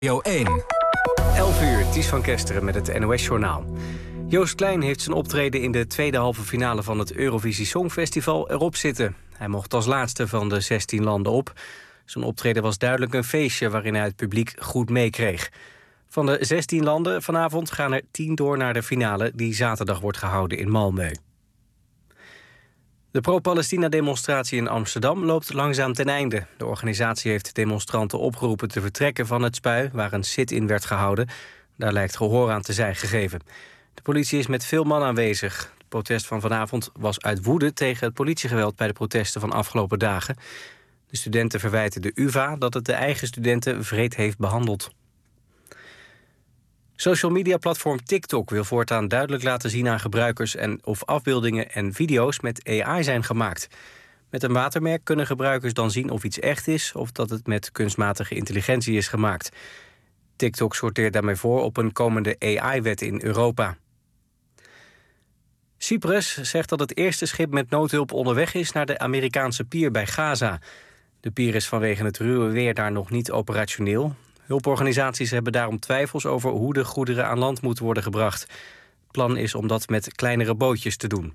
Radio 1. 11 uur, Ties van Kesteren met het NOS-journaal. Joost Klein heeft zijn optreden in de tweede halve finale van het Eurovisie Songfestival erop zitten. Hij mocht als laatste van de 16 landen op. Zijn optreden was duidelijk een feestje waarin hij het publiek goed meekreeg. Van de 16 landen vanavond gaan er 10 door naar de finale die zaterdag wordt gehouden in Malmö. De pro-Palestina-demonstratie in Amsterdam loopt langzaam ten einde. De organisatie heeft demonstranten opgeroepen te vertrekken van het Spui, waar een sit-in werd gehouden. Daar lijkt gehoor aan te zijn gegeven. De politie is met veel man aanwezig. Het protest van vanavond was uit woede tegen het politiegeweld bij de protesten van afgelopen dagen. De studenten verwijten de UvA dat het de eigen studenten wreed heeft behandeld. Social media platform TikTok wil voortaan duidelijk laten zien aan gebruikers of afbeeldingen en video's met AI zijn gemaakt. Met een watermerk kunnen gebruikers dan zien of iets echt is of dat het met kunstmatige intelligentie is gemaakt. TikTok sorteert daarmee voor op een komende AI-wet in Europa. Cyprus zegt dat het eerste schip met noodhulp onderweg is naar de Amerikaanse pier bij Gaza. De pier is vanwege het ruwe weer daar nog niet operationeel. Hulporganisaties hebben daarom twijfels over hoe de goederen aan land moeten worden gebracht. Het plan is om dat met kleinere bootjes te doen.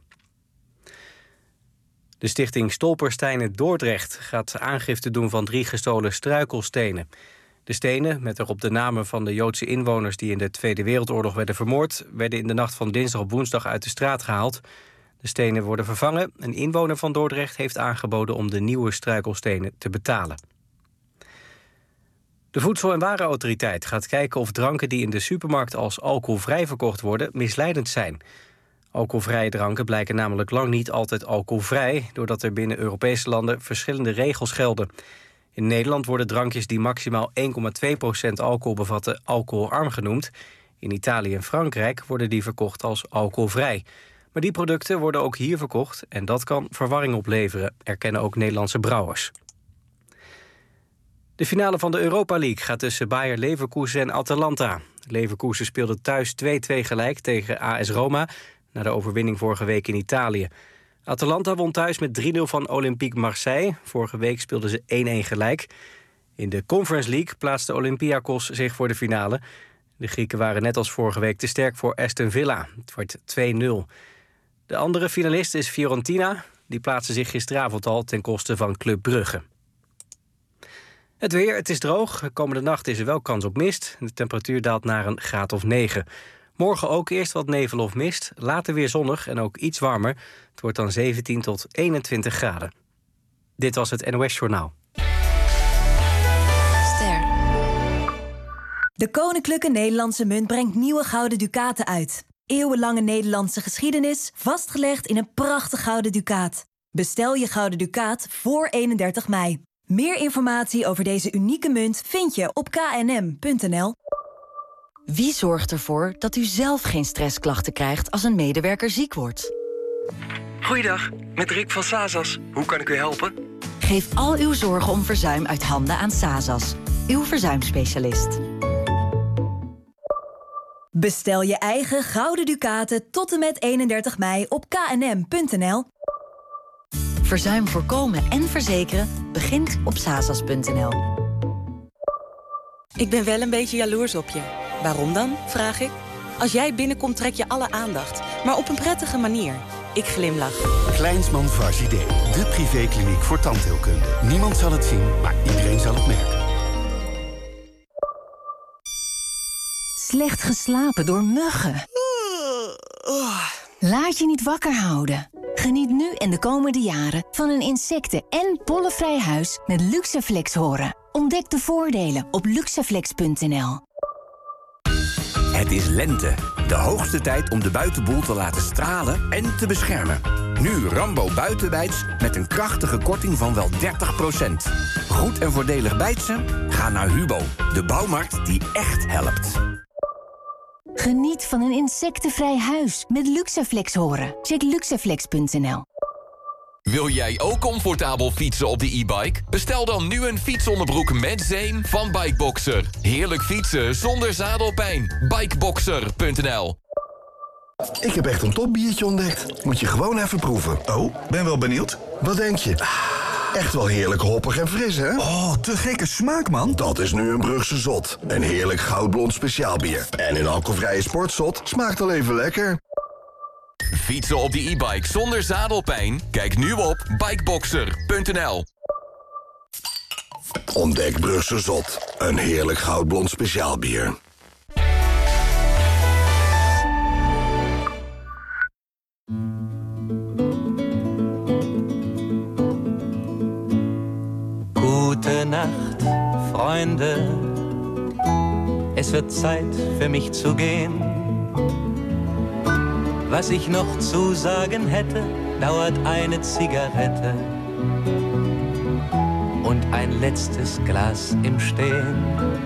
De stichting Stolpersteinen Dordrecht gaat aangifte doen van 3 gestolen struikelstenen. De stenen, met erop de namen van de Joodse inwoners die in de Tweede Wereldoorlog werden vermoord, werden in de nacht van dinsdag op woensdag uit de straat gehaald. De stenen worden vervangen. Een inwoner van Dordrecht heeft aangeboden om de nieuwe struikelstenen te betalen. De Voedsel- en Warenautoriteit gaat kijken of dranken die in de supermarkt als alcoholvrij verkocht worden misleidend zijn. Alcoholvrije dranken blijken namelijk lang niet altijd alcoholvrij, doordat er binnen Europese landen verschillende regels gelden. In Nederland worden drankjes die maximaal 1,2% alcohol bevatten alcoholarm genoemd. In Italië en Frankrijk worden die verkocht als alcoholvrij. Maar die producten worden ook hier verkocht en dat kan verwarring opleveren, erkennen ook Nederlandse brouwers. De finale van de Europa League gaat tussen Bayer Leverkusen en Atalanta. Leverkusen speelde thuis 2-2 gelijk tegen AS Roma na de overwinning vorige week in Italië. Atalanta won thuis met 3-0 van Olympique Marseille. Vorige week speelden ze 1-1 gelijk. In de Conference League plaatste Olympiakos zich voor de finale. De Grieken waren net als vorige week te sterk voor Aston Villa. Het wordt 2-0. De andere finalist is Fiorentina. Die plaatste zich gisteravond al ten koste van Club Brugge. Het weer, het is droog. Komende nacht is er wel kans op mist. De temperatuur daalt naar een graad of 9. Morgen ook eerst wat nevel of mist. Later weer zonnig en ook iets warmer. Het wordt dan 17 tot 21 graden. Dit was het NOS Journaal. Ster. De Koninklijke Nederlandse Munt brengt nieuwe gouden ducaten uit. Eeuwenlange Nederlandse geschiedenis, vastgelegd in een prachtig gouden ducaat. Bestel je gouden ducaat voor 31 mei. Meer informatie over deze unieke munt vind je op knm.nl. Wie zorgt ervoor dat u zelf geen stressklachten krijgt als een medewerker ziek wordt? Goeiedag, met Rick van Sazas. Hoe kan ik u helpen? Geef al uw zorgen om verzuim uit handen aan Sazas, uw verzuimspecialist. Bestel je eigen gouden ducaten tot en met 31 mei op knm.nl. Verzuim voorkomen en verzekeren begint op sazas.nl. Ik ben wel een beetje jaloers op je. Waarom dan, vraag ik? Als jij binnenkomt trek je alle aandacht, maar op een prettige manier. Ik glimlach. Kleinsman Varzidé, de privékliniek voor tandheelkunde. Niemand zal het zien, maar iedereen zal het merken. Slecht geslapen door muggen. Laat je niet wakker houden. Geniet nu en de komende jaren van een insecten- en pollenvrij huis met Luxaflex Horen. Ontdek de voordelen op luxaflex.nl. Het is lente. De hoogste tijd om de buitenboel te laten stralen en te beschermen. Nu Rambo buitenbijts met een krachtige korting van wel 30%. Goed en voordelig bijtsen? Ga naar Hubo, de bouwmarkt die echt helpt. Geniet van een insectenvrij huis met Luxaflex Horen. Check luxaflex.nl. Wil jij ook comfortabel fietsen op de e-bike? Bestel dan nu een fietsonderbroek met zeem van Bikeboxer. Heerlijk fietsen zonder zadelpijn. Bikeboxer.nl. Ik heb echt een topbiertje ontdekt. Moet je gewoon even proeven. Oh, ben wel benieuwd. Wat denk je? Echt wel heerlijk hoppig en fris, hè? Oh, te gekke smaak, man. Dat is nu een Brugse Zot. Een heerlijk goudblond speciaalbier. En een alcoholvrije sportzot smaakt al even lekker. Fietsen op de e-bike zonder zadelpijn? Kijk nu op bikeboxer.nl. Ontdek Brugse Zot. Een heerlijk goudblond speciaalbier. Gute Nacht, Freunde. Es wird Zeit für mich zu gehen. Was ich noch zu sagen hätte, dauert eine Zigarette und ein letztes Glas im Stehen.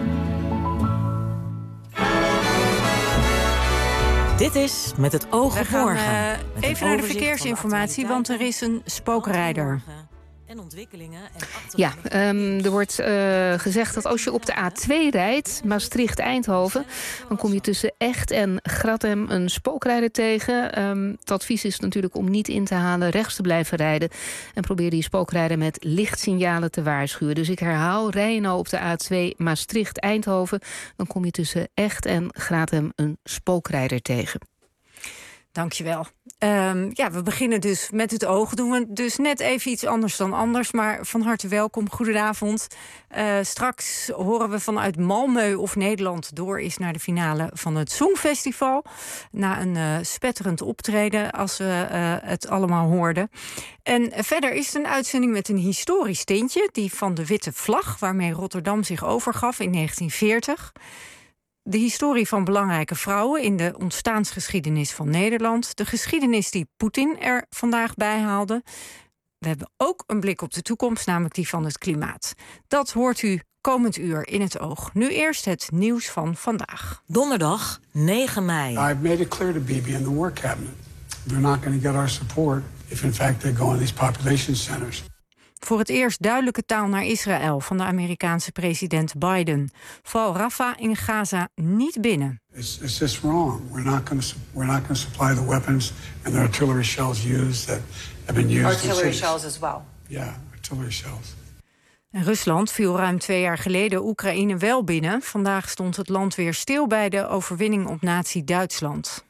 Dit is Met het oog op morgen. Even naar de verkeersinformatie, want er is een spookrijder. En ontwikkelingen. Ja, er wordt gezegd dat als je op de A2 rijdt, Maastricht-Eindhoven, dan kom je tussen Echt en Grattem een spookrijder tegen. Het advies is natuurlijk om niet in te halen, rechts te blijven rijden. En probeer die spookrijder met lichtsignalen te waarschuwen. Dus ik herhaal, rij je nou op de A2 Maastricht-Eindhoven, dan kom je tussen Echt en Grattem een spookrijder tegen. Dankjewel. We beginnen dus met het oog. Doen we dus net even iets anders dan anders. Maar van harte welkom, goedenavond. Straks horen we vanuit Malmö of Nederland door is naar de finale van het Songfestival. Na een spetterend optreden, als we het allemaal hoorden. En verder is het een uitzending met een historisch tintje. Die van de witte vlag, waarmee Rotterdam zich overgaf in 1940. De historie van belangrijke vrouwen in de ontstaansgeschiedenis van Nederland. De geschiedenis die Poetin er vandaag bij haalde. We hebben ook een blik op de toekomst, namelijk die van het klimaat. Dat hoort u komend uur in het oog. Nu eerst het nieuws van vandaag. Donderdag 9 mei. I've made it clear to Bibi and the War Cabinet. We're not going to get our support if in fact they go in these population centers. Voor het eerst duidelijke taal naar Israël van de Amerikaanse president Biden. Val Rafah in Gaza niet binnen. It's just wrong. We're not going to supply the weapons and the artillery shells used that have been used. Artillery shells as well. Yeah, artillery shells. En Rusland viel ruim 2 jaar geleden Oekraïne wel binnen. Vandaag stond het land weer stil bij de overwinning op Nazi-Duitsland.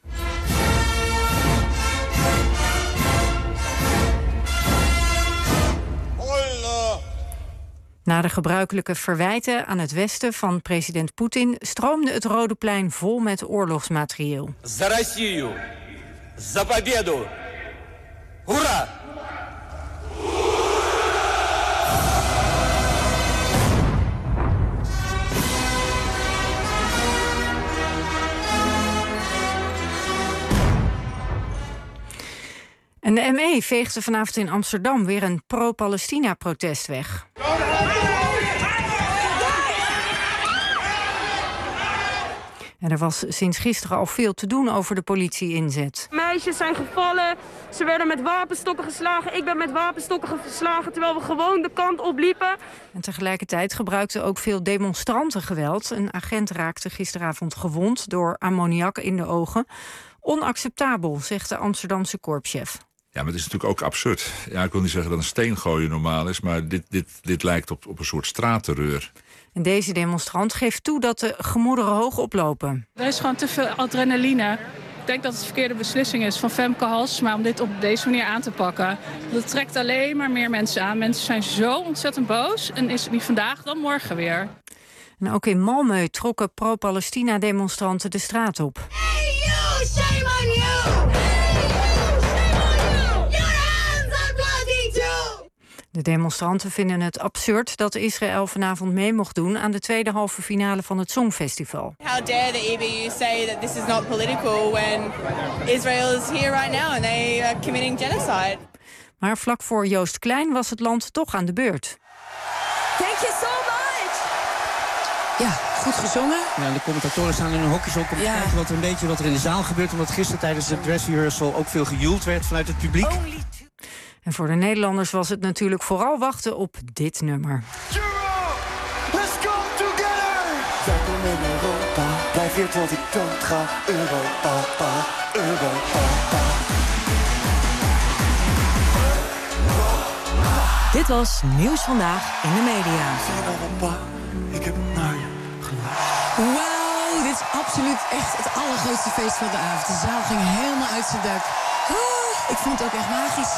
Na de gebruikelijke verwijten aan het westen van president Poetin stroomde het Rode Plein vol met oorlogsmaterieel. За Россию! За победу! Ура! En de ME veegde vanavond in Amsterdam weer een pro-Palestina-protest weg. En er was sinds gisteren al veel te doen over de politie-inzet. Meisjes zijn gevallen, ze werden met wapenstokken geslagen. Ik ben met wapenstokken geslagen terwijl we gewoon de kant op liepen. En tegelijkertijd gebruikten ook veel demonstranten geweld. Een agent raakte gisteravond gewond door ammoniak in de ogen. Onacceptabel, zegt de Amsterdamse korpschef. Ja, maar het is natuurlijk ook absurd. Ja, ik wil niet zeggen dat een steen gooien normaal is, maar dit lijkt op een soort straatterreur. En deze demonstrant geeft toe dat de gemoederen hoog oplopen. Er is gewoon te veel adrenaline. Ik denk dat het de verkeerde beslissing is van Femke Halsema om dit op deze manier aan te pakken. Dat trekt alleen maar meer mensen aan. Mensen zijn zo ontzettend boos. En is het niet vandaag, dan morgen weer. En ook in Malmö trokken pro-Palestina-demonstranten de straat op. Hey you, shame on you! De demonstranten vinden het absurd dat Israël vanavond mee mocht doen aan de tweede halve finale van het Songfestival. How dare the EBU say that this is not political when Israel is here right now and they are committing genocide. Maar vlak voor Joost Klein was het land toch aan de beurt. Thank you so much! Ja, goed gezongen. Ja, de commentatoren staan in hun hokjes ook om te kijken wat er in de zaal gebeurt. Omdat gisteren tijdens de dress rehearsal ook veel gejoeld werd vanuit het publiek. En voor de Nederlanders was het natuurlijk vooral wachten op dit nummer. Let's go together! Welkom in Europa, blijf hier tot ik dood ga. Europa, Europa. Dit was Nieuws Vandaag in de Media. Ik heb naar je geluisterd. Wauw, dit is absoluut echt het allergrootste feest van de avond. De zaal ging helemaal uit zijn dak. Ik vond het ook echt magisch.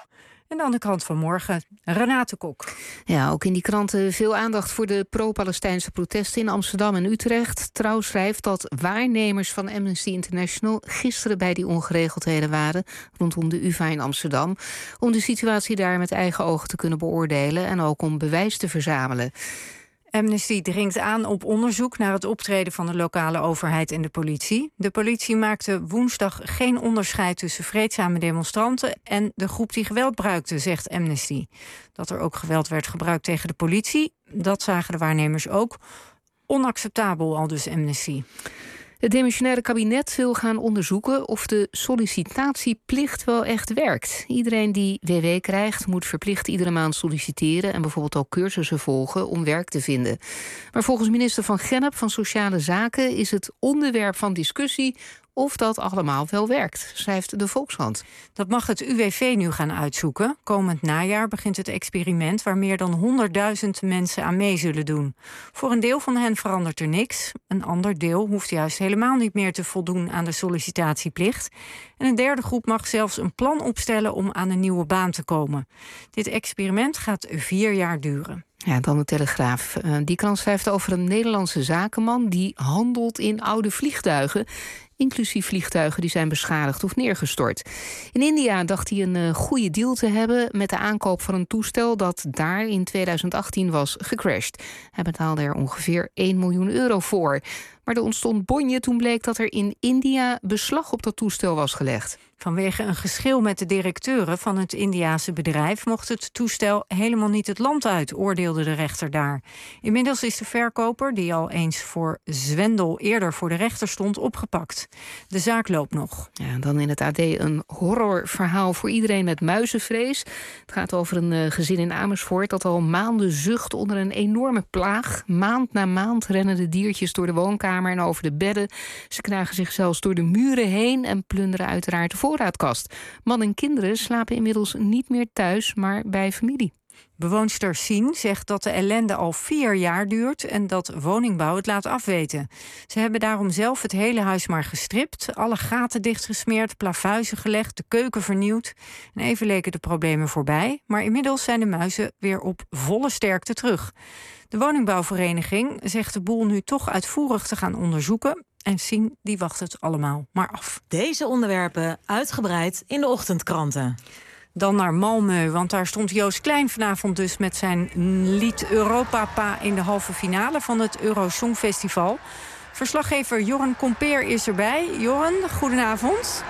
En dan de krant van morgen, Renate Kok. Ja, ook in die kranten veel aandacht voor de pro-Palestijnse protesten in Amsterdam en Utrecht. Trouw schrijft dat waarnemers van Amnesty International gisteren bij die ongeregeldheden waren rondom de UvA in Amsterdam, om de situatie daar met eigen ogen te kunnen beoordelen en ook om bewijs te verzamelen. Amnesty dringt aan op onderzoek naar het optreden van de lokale overheid en de politie. De politie maakte woensdag geen onderscheid tussen vreedzame demonstranten en de groep die geweld gebruikte, zegt Amnesty. Dat er ook geweld werd gebruikt tegen de politie, dat zagen de waarnemers ook. Onacceptabel, aldus Amnesty. Het demissionaire kabinet wil gaan onderzoeken of de sollicitatieplicht wel echt werkt. Iedereen die WW krijgt moet verplicht iedere maand solliciteren en bijvoorbeeld ook cursussen volgen om werk te vinden. Maar volgens minister Van Gennep van Sociale Zaken is het onderwerp van discussie of dat allemaal wel werkt, schrijft de Volkskrant. Dat mag het UWV nu gaan uitzoeken. Komend najaar begint het experiment waar meer dan 100.000 mensen aan mee zullen doen. Voor een deel van hen verandert er niks. Een ander deel hoeft juist helemaal niet meer te voldoen aan de sollicitatieplicht. En een derde groep mag zelfs een plan opstellen om aan een nieuwe baan te komen. Dit experiment gaat 4 jaar duren. Ja, dan de Telegraaf. Die krant schrijft over een Nederlandse zakenman die handelt in oude vliegtuigen, inclusief vliegtuigen die zijn beschadigd of neergestort. In India dacht hij een goede deal te hebben met de aankoop van een toestel dat daar in 2018 was gecrashed. Hij betaalde er ongeveer 1 miljoen euro voor. Maar er ontstond bonje toen bleek dat er in India beslag op dat toestel was gelegd. Vanwege een geschil met de directeuren van het Indiase bedrijf mocht het toestel helemaal niet het land uit, oordeelde de rechter daar. Inmiddels is de verkoper, die al eens voor zwendel eerder voor de rechter stond, opgepakt. De zaak loopt nog. Ja, dan in het AD een horrorverhaal voor iedereen met muizenvrees. Het gaat over een gezin in Amersfoort dat al maanden zucht onder een enorme plaag. Maand na maand rennen de diertjes door de woonkamer en over de bedden. Ze knagen zich zelfs door de muren heen en plunderen uiteraard de voorraadkast. Man en kinderen slapen inmiddels niet meer thuis, maar bij familie. Bewoonster Sien zegt dat de ellende al 4 jaar duurt en dat woningbouw het laat afweten. Ze hebben daarom zelf het hele huis maar gestript, alle gaten dichtgesmeerd, plafuizen gelegd, de keuken vernieuwd. En even leken de problemen voorbij, maar inmiddels zijn de muizen weer op volle sterkte terug. De woningbouwvereniging zegt de boel nu toch uitvoerig te gaan onderzoeken. En Sien die wacht het allemaal maar af. Deze onderwerpen uitgebreid in de ochtendkranten. Dan naar Malmö, want daar stond Joost Klein vanavond dus met zijn lied Europa in de halve finale van het Eurosongfestival. Verslaggever Jorren Kompeer is erbij. Jorren, goedenavond.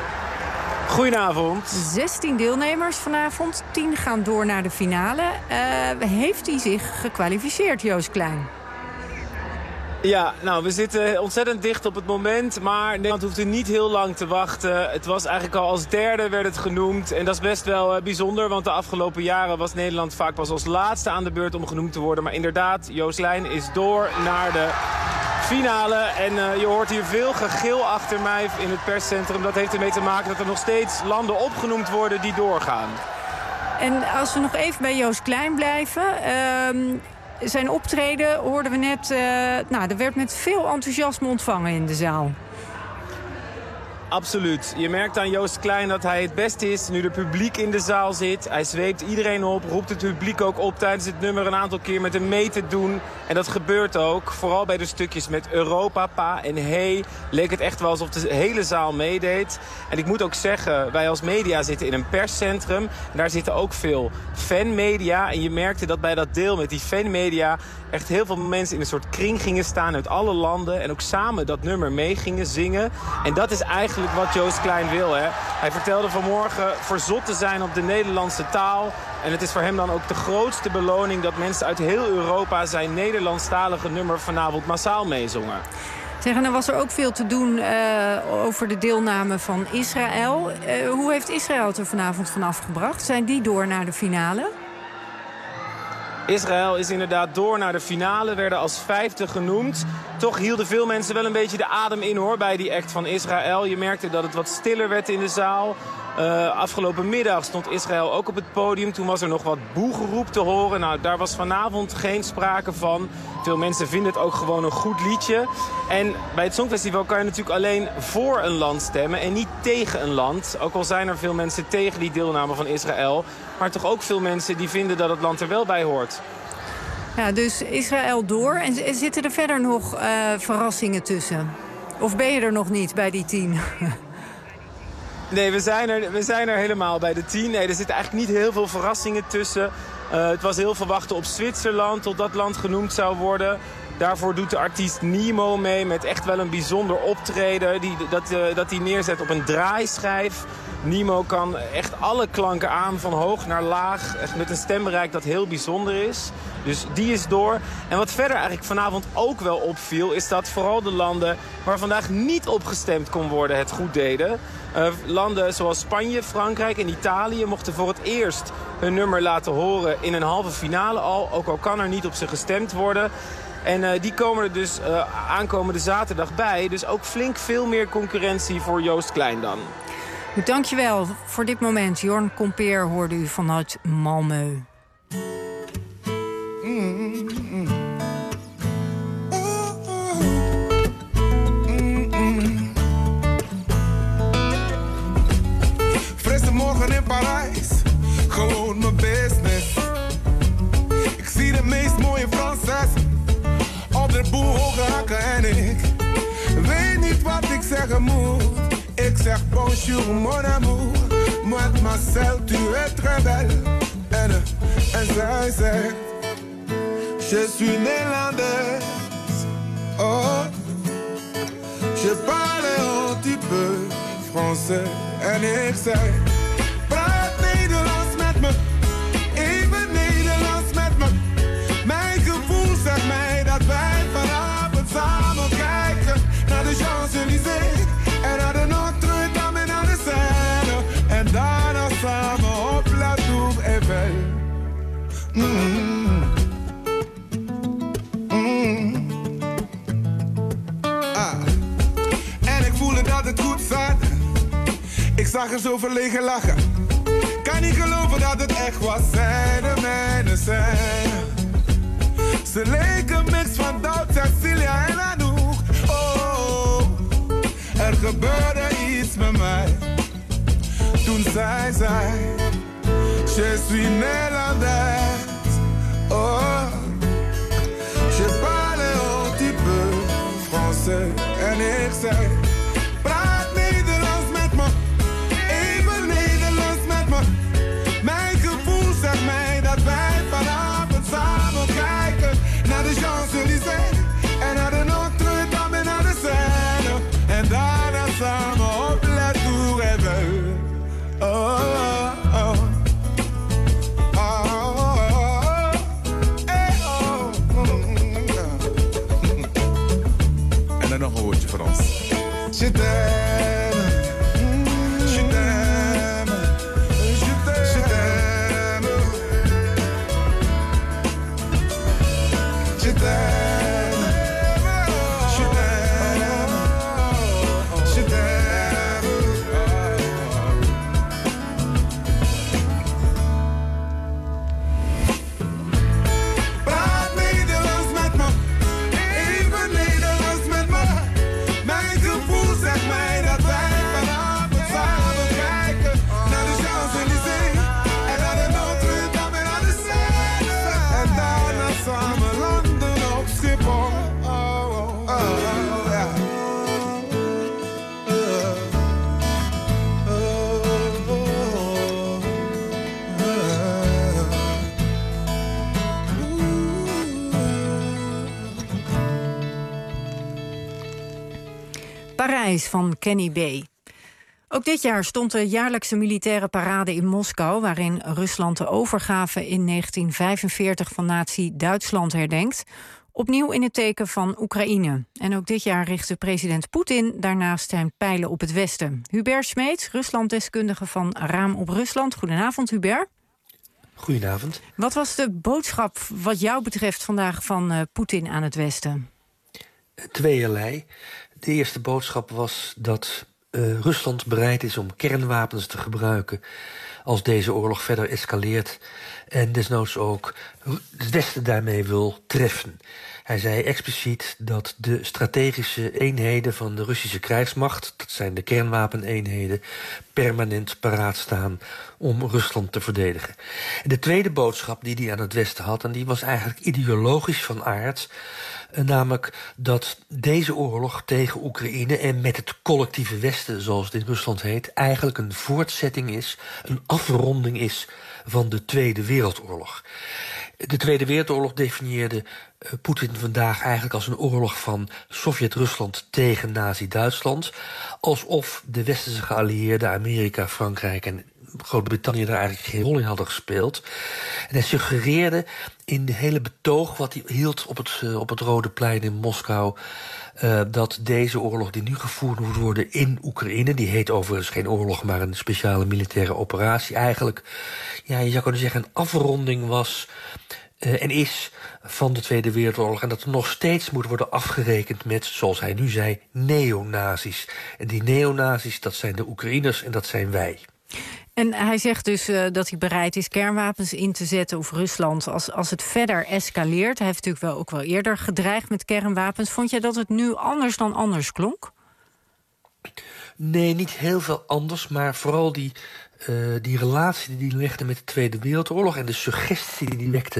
Goedenavond. 16 deelnemers vanavond, 10 gaan door naar de finale. Heeft hij zich gekwalificeerd, Joost Klein? Ja, nou, we zitten ontzettend dicht op het moment, maar Nederland hoeft er niet heel lang te wachten. Het was eigenlijk al als derde werd het genoemd en dat is best wel bijzonder, want de afgelopen jaren was Nederland vaak pas als laatste aan de beurt om genoemd te worden. Maar inderdaad, Joost Klein is door naar de finale en je hoort hier veel gegil achter mij in het perscentrum. Dat heeft ermee te maken dat er nog steeds landen opgenoemd worden die doorgaan. En als we nog even bij Joost Klein blijven. Zijn optreden hoorden we net, er werd met veel enthousiasme ontvangen in de zaal. Absoluut. Je merkt aan Joost Klein dat hij het beste is nu er publiek in de zaal zit. Hij zweept iedereen op, roept het publiek ook op tijdens het nummer een aantal keer met hem mee te doen. En dat gebeurt ook. Vooral bij de stukjes met Europa, pa en hey leek het echt wel alsof de hele zaal meedeed. En ik moet ook zeggen, wij als media zitten in een perscentrum. En daar zitten ook veel fanmedia. En je merkte dat bij dat deel met die fanmedia echt heel veel mensen in een soort kring gingen staan uit alle landen. En ook samen dat nummer mee gingen zingen. En dat is eigenlijk wat Joost Klein wil. Hè? Hij vertelde vanmorgen verzot te zijn op de Nederlandse taal. En het is voor hem dan ook de grootste beloning dat mensen uit heel Europa zijn Nederlandstalige nummer vanavond massaal meezongen. Zeg, en er was er ook veel te doen over de deelname van Israël. Hoe heeft Israël het er vanavond van afgebracht? Zijn die door naar de finale? Israël is inderdaad door naar de finale, werden als 5e genoemd. Toch hielden veel mensen wel een beetje de adem in hoor bij die act van Israël. Je merkte dat het wat stiller werd in de zaal. Afgelopen middag stond Israël ook op het podium. Toen was er nog wat boegeroep te horen. Nou, daar was vanavond geen sprake van. Veel mensen vinden het ook gewoon een goed liedje. En bij het Songfestival kan je natuurlijk alleen voor een land stemmen en niet tegen een land. Ook al zijn er veel mensen tegen die deelname van Israël. Maar toch ook veel mensen die vinden dat het land er wel bij hoort. Ja, dus Israël door. En zitten er verder nog verrassingen tussen? Of ben je er nog niet bij die 10? Nee, we zijn er helemaal bij de 10. Nee, er zitten eigenlijk niet heel veel verrassingen tussen. Het was heel veel wachten op Zwitserland, tot dat land genoemd zou worden. Daarvoor doet de artiest Nemo mee met echt wel een bijzonder optreden. Dat hij neerzet op een draaischijf. Nemo kan echt alle klanken aan, van hoog naar laag. Echt met een stembereik dat heel bijzonder is. Dus die is door. En wat verder eigenlijk vanavond ook wel opviel, is dat vooral de landen waar vandaag niet op gestemd kon worden het goed deden. Landen zoals Spanje, Frankrijk en Italië mochten voor het eerst hun nummer laten horen in een halve finale al. Ook al kan er niet op ze gestemd worden. En die komen er dus aankomende zaterdag bij. Dus ook flink veel meer concurrentie voor Joost Klein dan. Goed, dankjewel voor dit moment. Jorn Kompeer hoorde u vanuit Malmö. Frisse morgen in Parijs, gewoon mijn business. Ik zie de meest mooie Franses op de boel hoge hakken en ik weet niet wat ik zeggen moet. Ik zeg bonjour mon amour, mademoiselle tu es très belle. En zij zegt, je suis néerlandaise. Oh, je parle un petit peu français. En ik zeg, praat Nederlands met me, even Nederlands met me. Mijn gevoel zegt mij dat wij vanavond samen kijken naar de Champs-Élysées en naar de Notre-Dame en naar de Seine. En daarna samen op La Tour Eiffel. En ik voelde dat het goed zat. Ik zag er zo verlegen lachen. Kan niet geloven dat het echt was. Zij de mijne zijn. Ze leken mix van Doubt, Cecilia en Anouk. Oh, er gebeurde iets met mij. Toen zij zei, je suis néerlandaise. Oh, je parle un petit peu français. En ik zei, praat Nederlands met me. Even Nederlands met me. Mijn gevoel zegt mij dat wij vanavond samen kijken naar de Champs-Élysées en naar de Notre-Dame en naar de Seine. En daarna samen op La Tour Eiffel. Oh, oh, oh. En dan nog een woordje voor ons. Je t'aime, je t'aime, je t'aime, je t'aime, je t'aime, je t'aime. Praat Nederlands met me, even Nederlands met me. Mijn gevoel zegt mij dat wij vanavond samen kijken naar de Champs-Élysées en naar de Notre-Dame en naar de Seine. En daarna samen landen op Schiphol. Oh, oh, oh, ja. Parijs van Kenny B. Ook dit jaar stond de jaarlijkse militaire parade in Moskou, waarin Rusland de overgave in 1945 van nazi-Duitsland herdenkt, opnieuw in het teken van Oekraïne. En ook dit jaar richtte president Poetin daarnaast zijn pijlen op het Westen. Hubert Smeets, Ruslanddeskundige van Raam op Rusland. Goedenavond, Hubert. Goedenavond. Wat was de boodschap wat jou betreft vandaag van Poetin aan het Westen? Tweeërlei. De eerste boodschap was dat Rusland bereid is om kernwapens te gebruiken als deze oorlog verder escaleert en desnoods ook het Westen daarmee wil treffen. Hij zei expliciet dat de strategische eenheden van de Russische krijgsmacht, dat zijn de kernwapeneenheden, permanent paraat staan om Rusland te verdedigen. En de tweede boodschap die hij aan het Westen had, en die was eigenlijk ideologisch van aard, namelijk dat deze oorlog tegen Oekraïne en met het collectieve Westen, zoals het in Rusland heet, eigenlijk een voortzetting is, een afronding is van de Tweede Wereldoorlog. De Tweede Wereldoorlog definieerde Poetin vandaag eigenlijk als een oorlog van Sovjet-Rusland tegen Nazi-Duitsland, alsof de westerse geallieerden Amerika, Frankrijk en Groot-Brittannië daar eigenlijk geen rol in hadden gespeeld. En hij suggereerde in de hele betoog wat hij hield op het Rode Plein in Moskou, dat deze oorlog die nu gevoerd moet worden in Oekraïne, die heet overigens geen oorlog, maar een speciale militaire operatie, eigenlijk, ja, je zou kunnen zeggen, een afronding was en is van de Tweede Wereldoorlog. En dat er nog steeds moet worden afgerekend met, zoals hij nu zei, neonazis. En die neonazis, dat zijn de Oekraïners en dat zijn wij. En hij zegt dus dat hij bereid is kernwapens in te zetten, of Rusland, als het verder escaleert. Hij heeft natuurlijk ook wel eerder gedreigd met kernwapens. Vond jij dat het nu anders dan anders klonk? Nee, niet heel veel anders, maar vooral die relatie die hij legde met de Tweede Wereldoorlog en de suggestie die hij wekte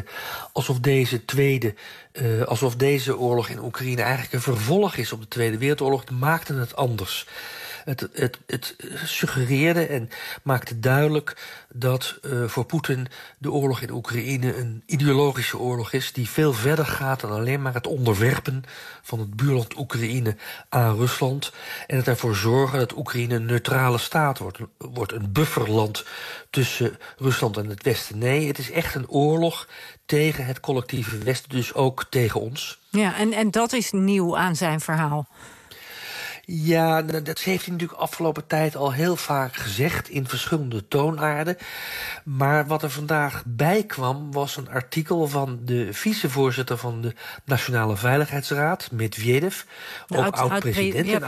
alsof deze oorlog in Oekraïne eigenlijk een vervolg is op de Tweede Wereldoorlog, maakte het anders. Het suggereerde en maakte duidelijk dat voor Poetin de oorlog in Oekraïne een ideologische oorlog is die veel verder gaat dan alleen maar het onderwerpen van het buurland Oekraïne aan Rusland en het ervoor zorgen dat Oekraïne een neutrale staat wordt een bufferland tussen Rusland en het Westen. Nee, het is echt een oorlog tegen het collectieve Westen, dus ook tegen ons. Ja, en dat is nieuw aan zijn verhaal. Ja, dat heeft hij natuurlijk afgelopen tijd al heel vaak gezegd in verschillende toonaarden. Maar wat er vandaag bij kwam was een artikel van de vicevoorzitter van de Nationale Veiligheidsraad, Medvedev, ook oud-president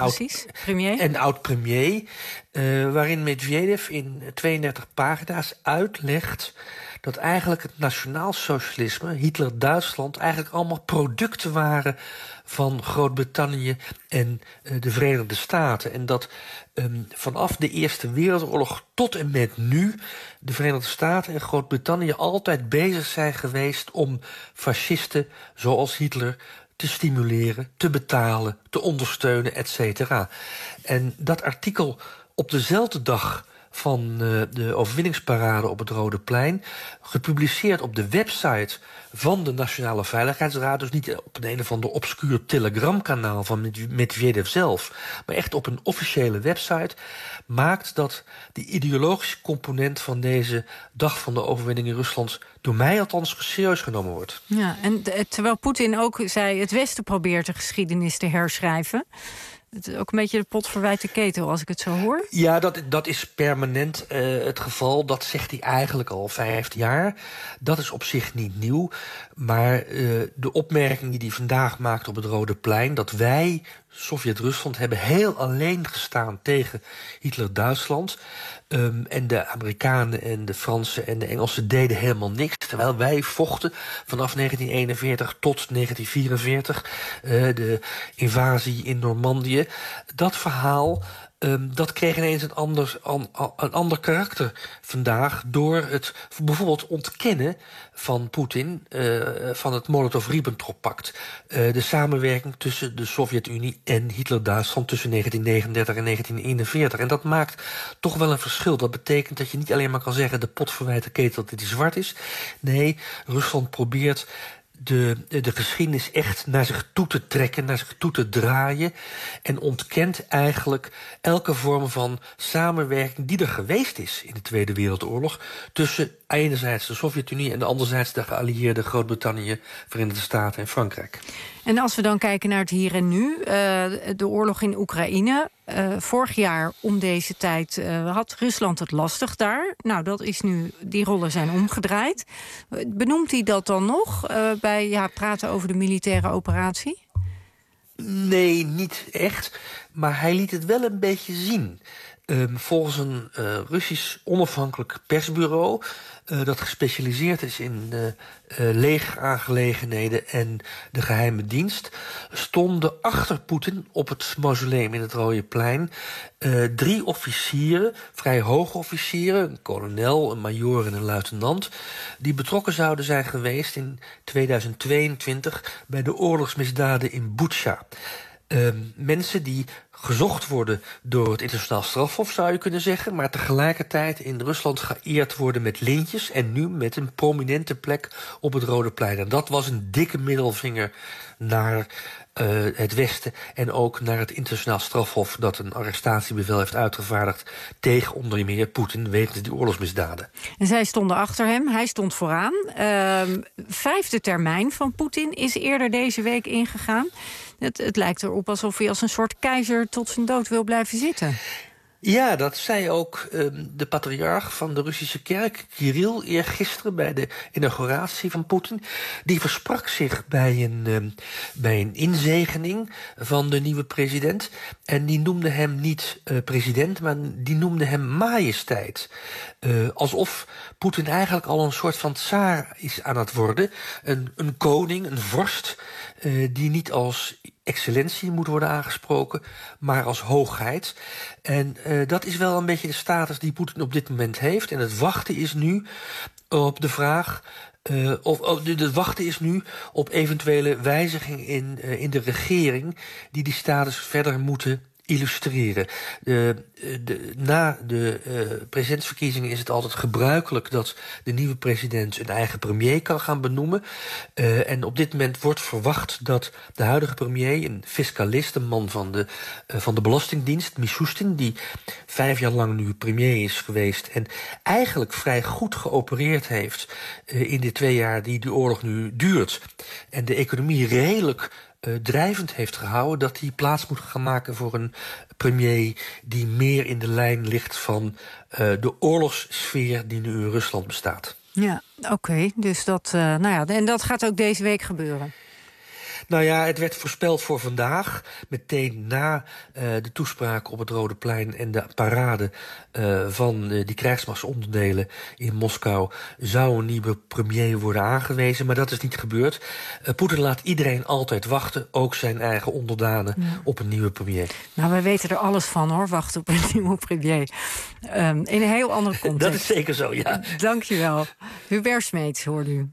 en oud-premier, waarin Medvedev in 32 pagina's uitlegt dat eigenlijk het nationaalsocialisme, Hitler-Duitsland, eigenlijk allemaal producten waren van Groot-Brittannië en de Verenigde Staten. En dat vanaf de Eerste Wereldoorlog tot en met nu de Verenigde Staten en Groot-Brittannië altijd bezig zijn geweest om fascisten zoals Hitler te stimuleren, te betalen, te ondersteunen, et cetera. En dat artikel op dezelfde dag van de overwinningsparade op het Rode Plein, gepubliceerd op de website van de Nationale Veiligheidsraad, dus niet op een of ander obscuur telegramkanaal van Medvedev zelf, maar echt op een officiële website, maakt dat de ideologische component van deze dag van de overwinning in Rusland door mij althans serieus genomen wordt. Ja, en terwijl Poetin ook zei, het Westen probeert de geschiedenis te herschrijven. Het is ook een beetje de pot verwijt de ketel, als ik het zo hoor. Ja, dat is permanent het geval. Dat zegt hij eigenlijk al 5 jaar. Dat is op zich niet nieuw. Maar de opmerking die hij vandaag maakt op het Rode Plein, dat wij, Sovjet-Rusland, hebben heel alleen gestaan tegen Hitler-Duitsland. En de Amerikanen en de Fransen en de Engelsen deden helemaal niks. Terwijl wij vochten vanaf 1941 tot 1944. De invasie in Normandië. Dat verhaal, dat kreeg ineens een ander karakter vandaag door het bijvoorbeeld ontkennen van Poetin van het Molotov-Ribbentrop-pact. De samenwerking tussen de Sovjet-Unie en Hitler-Duitsland tussen 1939 en 1941. En dat maakt toch wel een verschil. Dat betekent dat je niet alleen maar kan zeggen, de pot verwijt de ketel dat die zwart is. Nee, Rusland probeert de geschiedenis echt naar zich toe te trekken, naar zich toe te draaien, en ontkent eigenlijk elke vorm van samenwerking die er geweest is in de Tweede Wereldoorlog tussen enerzijds de Sovjet-Unie en anderzijds de geallieerde Groot-Brittannië, Verenigde Staten en Frankrijk. En als we dan kijken naar het hier en nu, de oorlog in Oekraïne, Vorig jaar om deze tijd had Rusland het lastig daar. Nou, dat is nu, die rollen zijn omgedraaid. Benoemt hij dat dan nog bij praten over de militaire operatie? Nee, niet echt. Maar hij liet het wel een beetje zien. Volgens een Russisch onafhankelijk persbureau dat gespecialiseerd is in legeraangelegenheden en de geheime dienst, stonden achter Poetin op het mausoleum in het Rode Plein 3 officieren, vrij hoge officieren, een kolonel, een majoor en een luitenant, die betrokken zouden zijn geweest in 2022 bij de oorlogsmisdaden in Butsja. Mensen die gezocht worden door het internationaal strafhof, zou je kunnen zeggen, maar tegelijkertijd in Rusland geëerd worden met lintjes en nu met een prominente plek op het Rode Plein. En dat was een dikke middelvinger naar het Westen en ook naar het internationaal strafhof dat een arrestatiebevel heeft uitgevaardigd tegen onder meer Poetin wegens die oorlogsmisdaden. En zij stonden achter hem, hij stond vooraan. 5e termijn van Poetin is eerder deze week ingegaan. Het lijkt erop alsof hij als een soort keizer tot zijn dood wil blijven zitten. Ja, dat zei ook de patriarch van de Russische kerk, Kirill, eergisteren bij de inauguratie van Poetin. Die versprak zich bij een inzegening van de nieuwe president. En die noemde hem niet president, maar die noemde hem majesteit. Alsof Poetin eigenlijk al een soort van tsaar is aan het worden. Een koning, een vorst, die niet als excellentie moet worden aangesproken, maar als hoogheid. En dat is wel een beetje de status die Poetin op dit moment heeft. En het wachten is nu op de vraag, het wachten is nu op eventuele wijzigingen in de regering die status verder moeten illustreren. Na de presidentsverkiezingen is het altijd gebruikelijk dat de nieuwe president een eigen premier kan gaan benoemen. En op dit moment wordt verwacht dat de huidige premier, een fiscalist, een man van de Belastingdienst, Mishustin, die 5 jaar lang nu premier is geweest en eigenlijk vrij goed geopereerd heeft in de 2 jaar die de oorlog nu duurt en de economie redelijk drijvend heeft gehouden, dat hij plaats moet gaan maken voor een premier die meer in de lijn ligt van de oorlogssfeer die nu in Rusland bestaat. Ja, oké. Dus dat, en dat gaat ook deze week gebeuren. Nou ja, het werd voorspeld voor vandaag. Meteen na de toespraak op het Rode Plein en de parade van die krijgsmachtsonderdelen in Moskou zou een nieuwe premier worden aangewezen, maar dat is niet gebeurd. Poetin laat iedereen altijd wachten, ook zijn eigen onderdanen, op een nieuwe premier. Nou, wij weten er alles van, hoor, wachten op een nieuwe premier. In een heel andere context. Dat is zeker zo, ja. Dank je wel. Hubert Smeets, hoort u.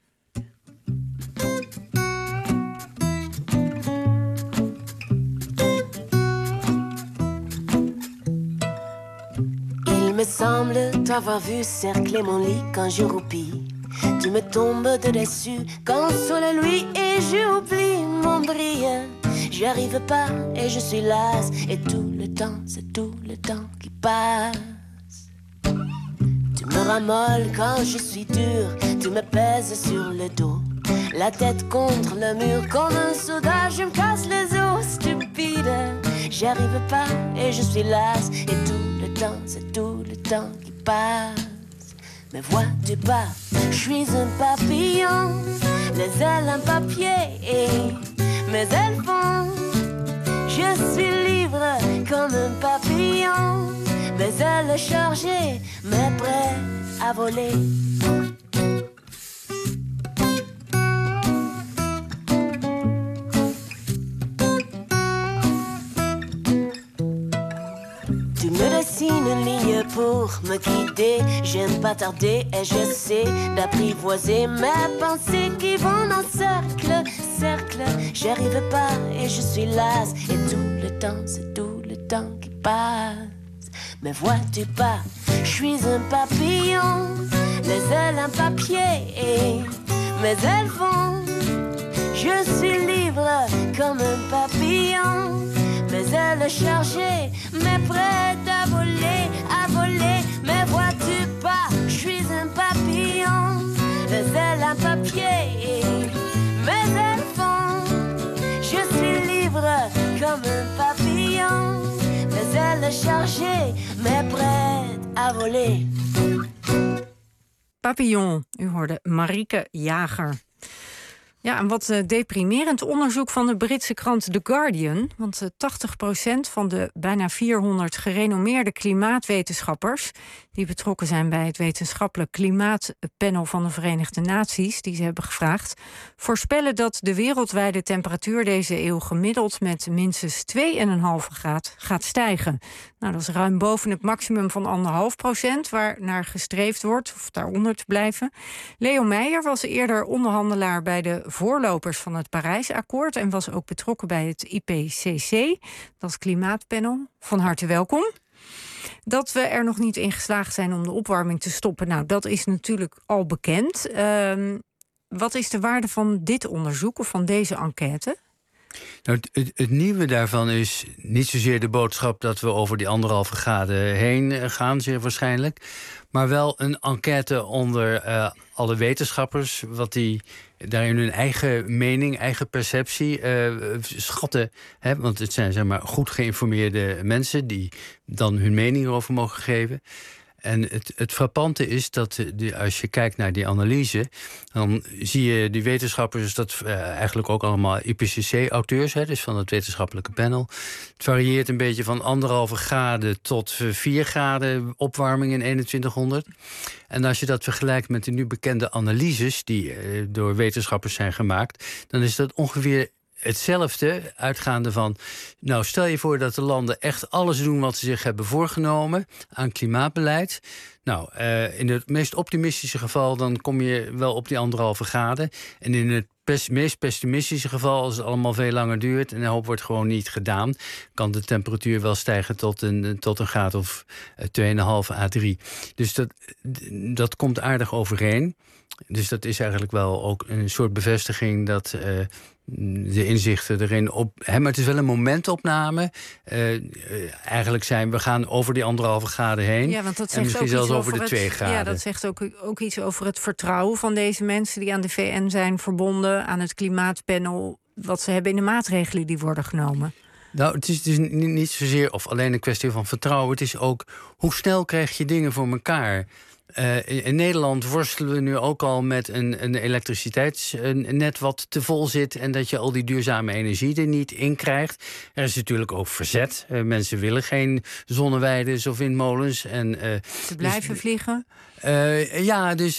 Il me semble t'avoir vu cercler mon lit quand je roupis. Tu me tombes de dessus quand soleil lui et j'oublie mon brille. J'y arrive pas et je suis lasse et tout le temps, c'est tout le temps qui passe. Tu me ramolles quand je suis dure, tu me pèses sur le dos. La tête contre le mur comme un soldat, je me casse les os, stupide. J'y arrive pas et je suis lasse et tout le temps, c'est tout le temps qui passe. Mais vois-tu pas, je suis un papillon, les ailes un papier et mes ailes font. Je suis libre comme un papillon, mes ailes chargées, mais prêt à voler. Tu me dessines une ligne pour me guider. J'aime pas tarder et je sais d'apprivoiser mes pensées qui vont en cercle, cercle. J'y arrive pas et je suis lasse et tout le temps, c'est tout le temps qui passe. Mais vois-tu pas, je suis un papillon, les ailes un papier et mes ailes font. Je suis libre comme un papillon, mes ailes chargées, mais prête à voler, à voler. Mais vois-tu pas, je suis un papillon, les ailes un papier et mes ailes font. Je suis libre comme un papillon, mal chargée, mais prête à voler. Papillon, u hoorde Marieke Jager. Ja, een wat deprimerend onderzoek van de Britse krant The Guardian. Want 80% van de bijna 400 gerenommeerde klimaatwetenschappers die betrokken zijn bij het wetenschappelijk klimaatpanel van de Verenigde Naties, die ze hebben gevraagd, voorspellen dat de wereldwijde temperatuur deze eeuw gemiddeld met minstens 2,5 graad gaat stijgen. Nou, dat is ruim boven het maximum van 1,5%, waar naar gestreefd wordt, of daaronder te blijven. Leo Meijer was eerder onderhandelaar bij de voorlopers van het Parijsakkoord en was ook betrokken bij het IPCC, dat is klimaatpanel. Van harte welkom. Dat we er nog niet in geslaagd zijn om de opwarming te stoppen, nou, dat is natuurlijk al bekend. Wat is de waarde van dit onderzoek of van deze enquête? Nou, het nieuwe daarvan is niet zozeer de boodschap dat we over die 1,5 graden heen gaan, zeer waarschijnlijk. Maar wel een enquête onder alle wetenschappers, wat die daarin hun eigen mening, eigen perceptie schatten. Hè? Want het zijn, zeg maar, goed geïnformeerde mensen die dan hun mening erover mogen geven. En het frappante is dat als je kijkt naar die analyse, dan zie je die wetenschappers, dat eigenlijk ook allemaal IPCC-auteurs, dus van het wetenschappelijke panel. Het varieert een beetje van 1,5 graden tot 4 graden opwarming in 2100. En als je dat vergelijkt met de nu bekende analyses die door wetenschappers zijn gemaakt, dan is dat ongeveer hetzelfde, uitgaande van, nou, stel je voor dat de landen echt alles doen wat ze zich hebben voorgenomen aan klimaatbeleid. Nou, in het meest optimistische geval dan kom je wel op die 1,5 graden. En in het meest pessimistische geval, als het allemaal veel langer duurt en een hoop wordt gewoon niet gedaan, kan de temperatuur wel stijgen tot een graad of 2,5 à 3. Dus dat komt aardig overeen. Dus dat is eigenlijk wel ook een soort bevestiging dat de inzichten erin op. Maar het is wel een momentopname. Eigenlijk we gaan over die 1,5 graden heen. Ja, want dat zegt en misschien ook zelfs iets over de 2 graden. Ja, dat zegt ook iets over het vertrouwen van deze mensen die aan de VN zijn verbonden, aan het klimaatpanel, wat ze hebben in de maatregelen die worden genomen. Nou, het is niet zozeer of alleen een kwestie van vertrouwen. Het is ook hoe snel krijg je dingen voor elkaar. In Nederland worstelen we nu ook al met een elektriciteitsnet wat te vol zit en dat je al die duurzame energie er niet in krijgt. Er is natuurlijk ook verzet. Mensen willen geen zonneweiden of windmolens. Ze blijven vliegen? Ja, dus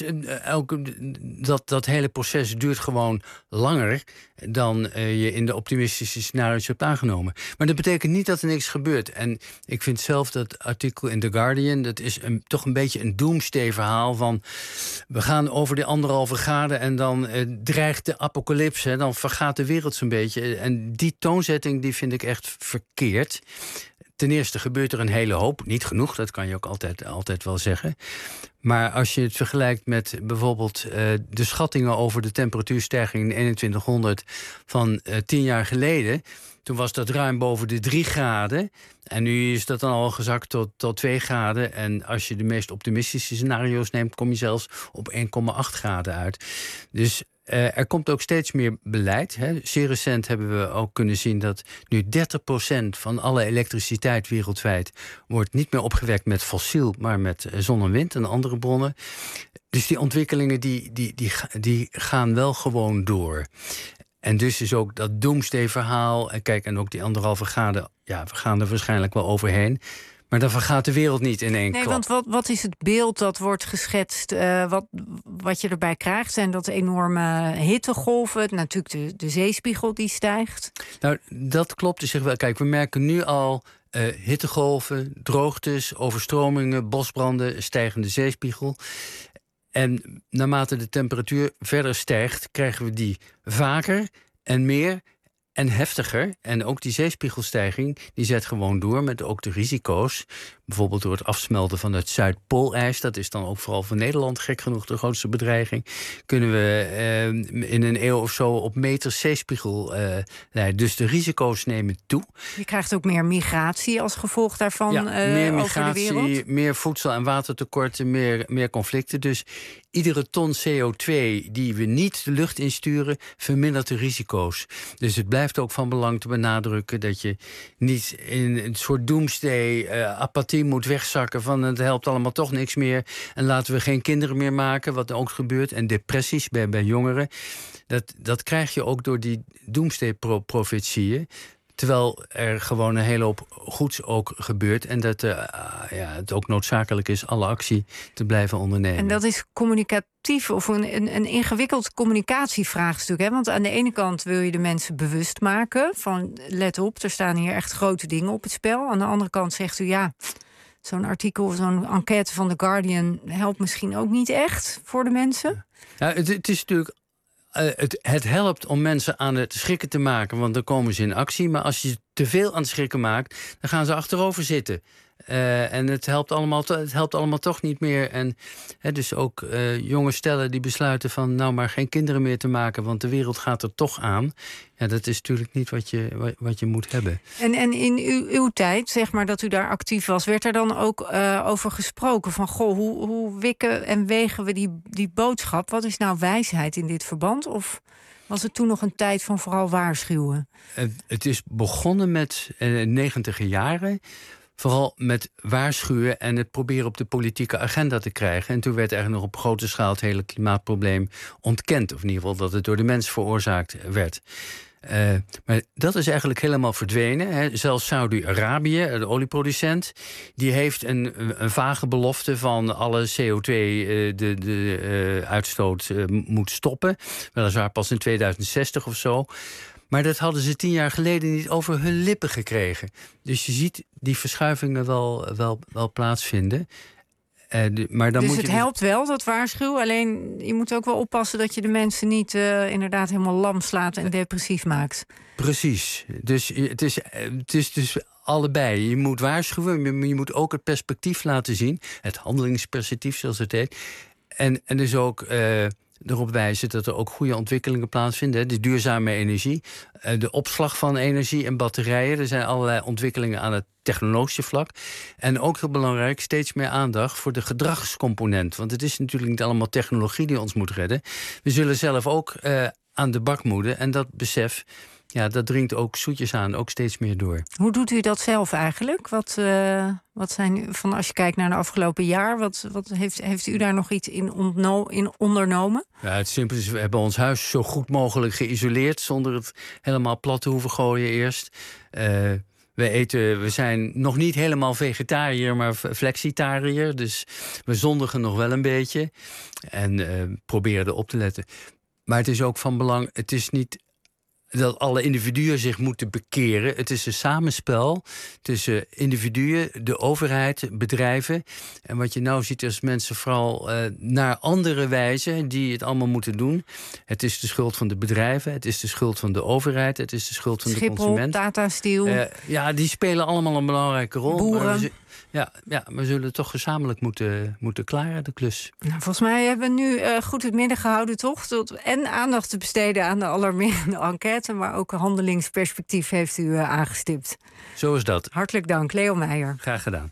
dat hele proces duurt gewoon langer dan je in de optimistische scenario's hebt aangenomen. Maar dat betekent niet dat er niks gebeurt. En ik vind zelf dat artikel in The Guardian, dat is toch een beetje een doomsday-verhaal van we gaan over die 1,5 graden en dan dreigt de apocalypse, dan vergaat de wereld zo'n beetje. En die toonzetting die vind ik echt verkeerd. Ten eerste gebeurt er een hele hoop, niet genoeg, dat kan je ook altijd wel zeggen. Maar als je het vergelijkt met bijvoorbeeld de schattingen over de temperatuurstijging in 2100 van 10 jaar geleden, toen was dat ruim boven de 3 graden. En nu is dat dan al gezakt tot 2 graden. En als je de meest optimistische scenario's neemt, kom je zelfs op 1,8 graden uit. Dus er komt ook steeds meer beleid. Zeer recent hebben we ook kunnen zien dat nu 30% van alle elektriciteit wereldwijd wordt niet meer opgewekt met fossiel, maar met zon en wind en andere bronnen. Dus die ontwikkelingen die gaan wel gewoon door. En dus is ook dat doomsday-verhaal, en ook die 1,5 graden, ja, we gaan er waarschijnlijk wel overheen. Maar dan vergaat de wereld niet in één klap. Want wat is het beeld dat wordt geschetst, wat je erbij krijgt? Zijn dat enorme hittegolven, natuurlijk de zeespiegel die stijgt? Nou, dat klopt dus wel. Kijk, we merken nu al hittegolven, droogtes, overstromingen, bosbranden, stijgende zeespiegel. En naarmate de temperatuur verder stijgt, krijgen we die vaker en meer en heftiger. En ook die zeespiegelstijging die zet gewoon door met ook de risico's. Bijvoorbeeld door het afsmelten van het Zuidpoolijs. Dat is dan ook vooral voor Nederland gek genoeg de grootste bedreiging. Kunnen we in een eeuw of zo op meters zeespiegel leiden. Dus de risico's nemen toe. Je krijgt ook meer migratie als gevolg daarvan, meer over migratie, de wereld. meer voedsel- en watertekorten, meer conflicten. Dus iedere ton CO2 die we niet de lucht insturen, vermindert de risico's. Dus het blijft ook van belang te benadrukken dat je niet in een soort doomsday apathie moet wegzakken van het helpt allemaal toch niks meer en laten we geen kinderen meer maken, wat ook gebeurt. En depressies bij jongeren. Dat krijg je ook door die doomsday-profetieën. Terwijl er gewoon een hele hoop goeds ook gebeurt. En dat het ook noodzakelijk is alle actie te blijven ondernemen. En dat is communicatief of een ingewikkeld communicatievraagstuk. Hè? Want aan de ene kant wil je de mensen bewust maken van let op, er staan hier echt grote dingen op het spel. Aan de andere kant zegt u zo'n artikel, zo'n enquête van The Guardian helpt misschien ook niet echt voor de mensen. Ja, het is natuurlijk. Het helpt om mensen aan het schrikken te maken, want dan komen ze in actie. Maar als je te veel aan het schrikken maakt, dan gaan ze achterover zitten. En het helpt allemaal toch niet meer. En dus ook jonge stellen die besluiten van nou maar geen kinderen meer te maken, want de wereld gaat er toch aan. Ja, dat is natuurlijk niet wat je moet hebben. En in uw tijd, zeg maar, dat u daar actief was, werd er dan ook over gesproken van goh, hoe wikken en wegen we die boodschap? Wat is nou wijsheid in dit verband? Of was het toen nog een tijd van vooral waarschuwen? Het is begonnen met 90 jaren. Vooral met waarschuwen en het proberen op de politieke agenda te krijgen. En toen werd eigenlijk nog op grote schaal het hele klimaatprobleem ontkend. Of in ieder geval dat het door de mens veroorzaakt werd. Maar dat is eigenlijk helemaal verdwenen. Hè. Zelfs Saudi-Arabië, de olieproducent, die heeft een vage belofte van alle CO2 uitstoot moet stoppen. Weliswaar pas in 2060 of zo. Maar dat hadden ze 10 jaar geleden niet over hun lippen gekregen. Dus je ziet die verschuivingen wel plaatsvinden. Maar dan dus het helpt wel, dat waarschuwen. Alleen je moet ook wel oppassen dat je de mensen niet inderdaad helemaal lam slaat en depressief maakt. Precies. Dus het is dus allebei. Je moet waarschuwen, maar je moet ook het perspectief laten zien. Het handelingsperspectief, zoals het heet. En dus ook erop wijzen dat er ook goede ontwikkelingen plaatsvinden. De duurzame energie, de opslag van energie en batterijen. Er zijn allerlei ontwikkelingen aan het technologische vlak. En ook heel belangrijk, steeds meer aandacht voor de gedragscomponent. Want het is natuurlijk niet allemaal technologie die ons moet redden. We zullen zelf ook aan de bak moeten. En dat besef, dat dringt ook zoetjes aan, ook steeds meer door. Hoe doet u dat zelf eigenlijk? Wat zijn van als je kijkt naar de afgelopen jaar, wat heeft u daar nog iets in ondernomen? Ja, het simpel is, we hebben ons huis zo goed mogelijk geïsoleerd, zonder het helemaal plat te hoeven gooien eerst. We zijn nog niet helemaal vegetariër, maar flexitariër. Dus we zondigen nog wel een beetje. En proberen erop te letten. Maar het is ook van belang, het is niet dat alle individuen zich moeten bekeren. Het is een samenspel tussen individuen, de overheid, bedrijven. En wat je nou ziet is mensen vooral naar andere wijzen die het allemaal moeten doen. Het is de schuld van de bedrijven, het is de schuld van de overheid, het is de schuld van de consument. Tata Steel. Die spelen allemaal een belangrijke rol. Boeren. Maar we zullen toch gezamenlijk moeten klaren, de klus. Nou, volgens mij hebben we nu goed het midden gehouden, toch? En aandacht te besteden aan de alarmerende enquête, maar ook een handelingsperspectief heeft u aangestipt. Zo is dat. Hartelijk dank, Leo Meijer. Graag gedaan.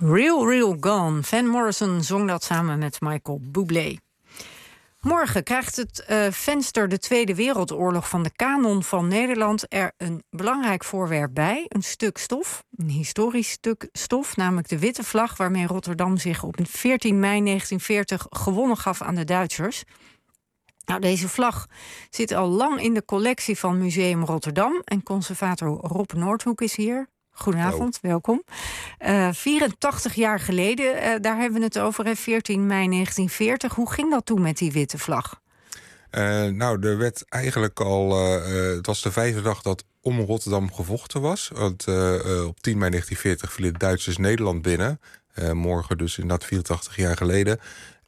Real, Real Gone. Van Morrison zong dat samen met Michael Bublé. Morgen krijgt het venster de Tweede Wereldoorlog van de kanon van Nederland er een belangrijk voorwerp bij. Een stuk stof, een historisch stuk stof, namelijk de witte vlag waarmee Rotterdam zich op 14 mei 1940 gewonnen gaf aan de Duitsers. Nou, deze vlag zit al lang in de collectie van Museum Rotterdam en conservator Rob Noordhoek is hier. Goedenavond, welkom. 84 jaar geleden, daar hebben we het over, 14 mei 1940. Hoe ging dat toen met die witte vlag? Er werd eigenlijk al... het was de 5e dag dat om Rotterdam gevochten was. Want op 10 mei 1940 vielen de Duitsers Nederland binnen. Morgen dus inderdaad 84 jaar geleden.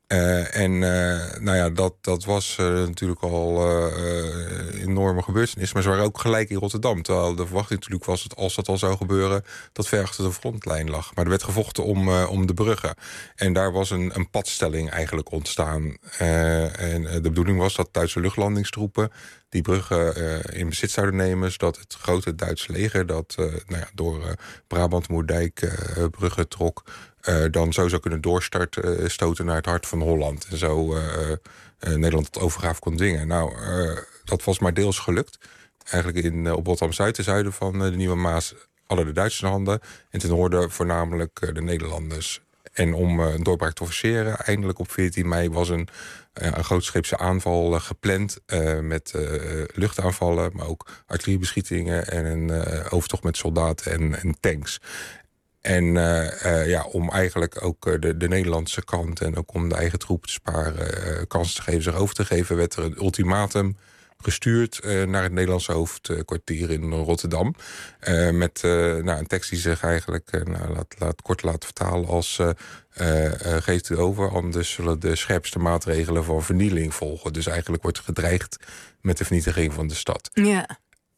Dat was natuurlijk al een enorme gebeurtenis. Maar ze waren ook gelijk in Rotterdam. Terwijl de verwachting natuurlijk was dat als dat al zou gebeuren, dat ver achter de frontlijn lag. Maar er werd gevochten om de bruggen. En daar was een padstelling eigenlijk ontstaan. En de bedoeling was dat Duitse luchtlandingstroepen die bruggen in bezit zouden nemen, zodat het grote Duitse leger dat door Brabant-Moerdijk bruggen trok, dan zo zou kunnen stoten naar het hart van Holland. En zo Nederland tot overgave kon dwingen. Dat was maar deels gelukt. Eigenlijk op Rotterdam-Zuid, ten zuiden van de Nieuwe Maas, hadden de Duitsers in handen. En ten noorden voornamelijk de Nederlanders. En om een doorbraak te forceren, eindelijk op 14 mei was een grootscheepse aanval gepland met luchtaanvallen, maar ook artilleriebeschietingen en een overtocht met soldaten en tanks. En om eigenlijk ook de Nederlandse kant en ook om de eigen troepen te sparen, kans te geven zich over te geven, werd er een ultimatum gestuurd naar het Nederlandse hoofdkwartier in Rotterdam. Met een tekst die zich eigenlijk laat vertalen als geeft u over, anders zullen de scherpste maatregelen van vernieling volgen. Dus eigenlijk wordt gedreigd met de vernietiging van de stad. Ja.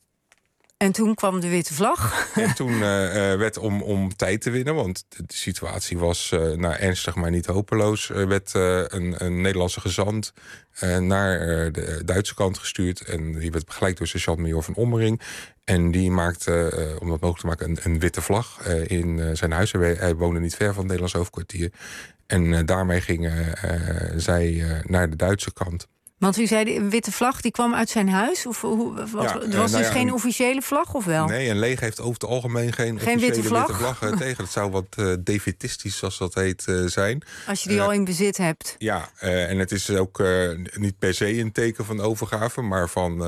En toen kwam de witte vlag. En toen werd om tijd te winnen, want de situatie was ernstig, maar niet hopeloos, werd een Nederlandse gezant naar de Duitse kant gestuurd. En die werd begeleid door sergeant-major van Ommering. En die maakte, om dat mogelijk te maken, een witte vlag in zijn huis. Hij woonde niet ver van het Nederlandse hoofdkwartier. En daarmee gingen zij naar de Duitse kant. Want u zei, de witte vlag die kwam uit zijn huis? Of er was dus geen officiële vlag, of wel? Nee, een leger heeft over het algemeen geen officiële witte vlag tegen. Dat zou wat defetistisch, zoals dat heet, zijn. Als je die al in bezit hebt. Ja, en het is ook niet per se een teken van overgave, maar van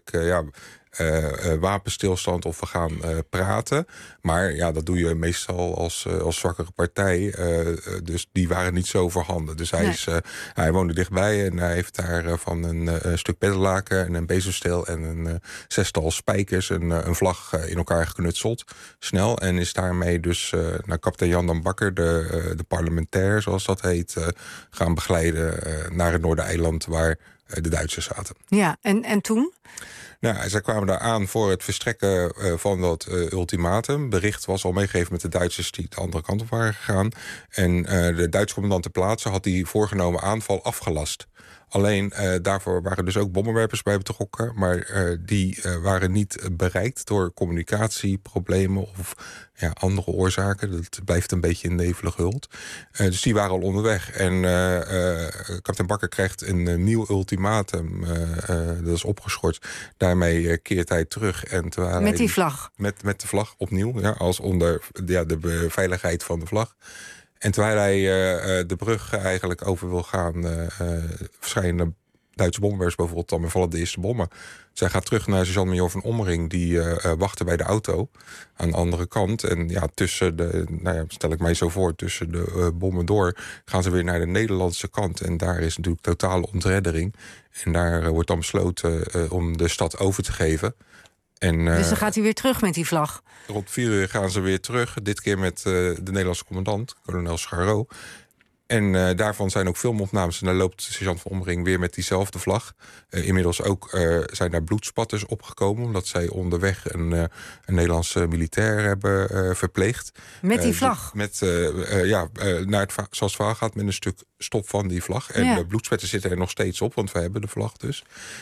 wapenstilstand of we gaan praten. Maar dat doe je meestal als zwakkere partij. Dus die waren niet zo voorhanden. Dus hij woonde dichtbij en hij heeft daar van een stuk peddelaken en een bezemsteel en een 6-tal spijkers een vlag in elkaar geknutseld. Snel. En is daarmee dus naar kapitein Jan dan Bakker, de parlementair zoals dat heet, gaan begeleiden naar het Noordereiland waar de Duitsers zaten. Ja, en toen? Zij kwamen daar aan voor het verstrekken van dat ultimatum. Bericht was al meegegeven met de Duitsers die de andere kant op waren gegaan. En de Duitse commandant ter plaatse had die voorgenomen aanval afgelast. Alleen daarvoor waren dus ook bommenwerpers bij betrokken. Maar die waren niet bereikt door communicatieproblemen of andere oorzaken. Dat blijft een beetje in nevelig hult. Dus die waren al onderweg. En kapitein Bakker krijgt een nieuw ultimatum. Dat is opgeschort. Daarmee keert hij terug. En met die vlag? Met de vlag opnieuw. Ja, als onder de veiligheid van de vlag. En terwijl hij de brug eigenlijk over wil gaan, verschijnen Duitse bommenwerpers bijvoorbeeld dan vallen de eerste bommen. Zij gaat terug naar sergeant-major van Ommering, die wachtte bij de auto aan de andere kant. En tussen stel ik mij zo voor, tussen de bommen door gaan ze weer naar de Nederlandse kant. En daar is natuurlijk totale ontreddering. En daar wordt dan besloten om de stad over te geven. Dus dan gaat hij weer terug met die vlag? Rond 4 uur gaan ze weer terug. Dit keer met de Nederlandse commandant, kolonel Scharro. En daarvan zijn ook filmopnames. En daar loopt sergeant van Ommering weer met diezelfde vlag. Inmiddels ook zijn daar bloedspatters opgekomen, omdat zij onderweg een Nederlandse militair hebben verpleegd. Met die vlag? Zoals het verhaal gaat, met een stuk stop van die vlag. En de bloedspetten zitten er nog steeds op, want we hebben de vlag dus.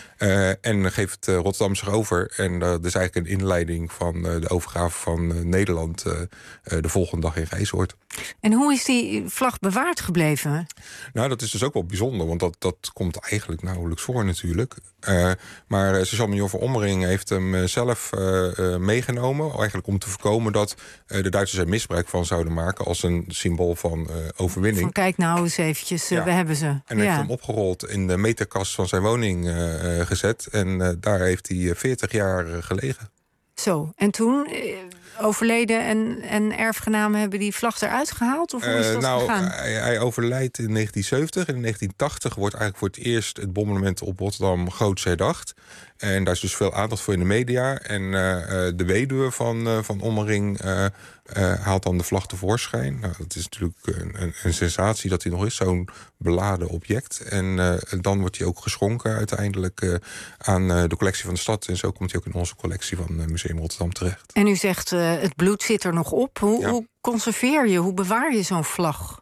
En geeft Rotterdam zich over. En dat is eigenlijk een inleiding van de overgave van Nederland de volgende dag in Rijsoord. En hoe is die vlag bewaard gebleven? Nou, dat is dus ook wel bijzonder, want dat komt eigenlijk nauwelijks voor natuurlijk. Maar sergeant-major van Ommering heeft hem zelf meegenomen, eigenlijk om te voorkomen dat de Duitsers er misbruik van zouden maken als een symbool van overwinning. Van kijk nou eens eventjes, we hebben ze. En heeft hem opgerold in de meterkast van zijn woning gezet. En daar heeft hij 40 jaar gelegen. Zo, en toen overleden en erfgenamen hebben die vlag eruit gehaald? Of hoe is dat gegaan? Hij overlijdt in 1970. En in 1980 wordt eigenlijk voor het eerst het bommonument op Rotterdam groots herdacht. En daar is dus veel aandacht voor in de media. En de weduwe van Ommering haalt dan de vlag tevoorschijn. Nou, dat is natuurlijk een sensatie dat hij nog is, zo'n beladen object. En dan wordt hij ook geschonken uiteindelijk aan de collectie van de stad. En zo komt hij ook in onze collectie van Museum Rotterdam terecht. En u zegt, het bloed zit er nog op. Hoe conserveer je, hoe bewaar je zo'n vlag?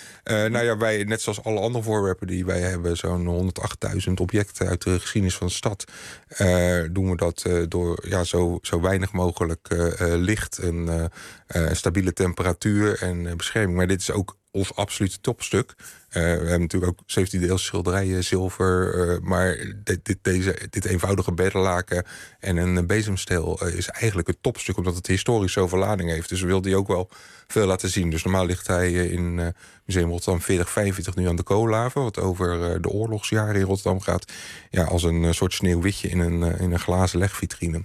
Wij, net zoals alle andere voorwerpen die wij hebben, zo'n 108.000 objecten uit de geschiedenis van de stad, doen we dat door zo weinig mogelijk licht en stabiele temperatuur en bescherming. Maar dit is ook ons absolute topstuk. We hebben natuurlijk ook 17e-eeuwse schilderijen, zilver. Maar dit eenvoudige beddenlaken en een bezemsteel is eigenlijk het topstuk, omdat het historisch zoveel lading heeft. Dus we wilden die ook wel veel laten zien. Dus normaal ligt hij in Museum Rotterdam 4045 nu aan de Koolhaven, wat over de oorlogsjaren in Rotterdam gaat. Ja, als een soort sneeuwwitje in een glazen legvitrine.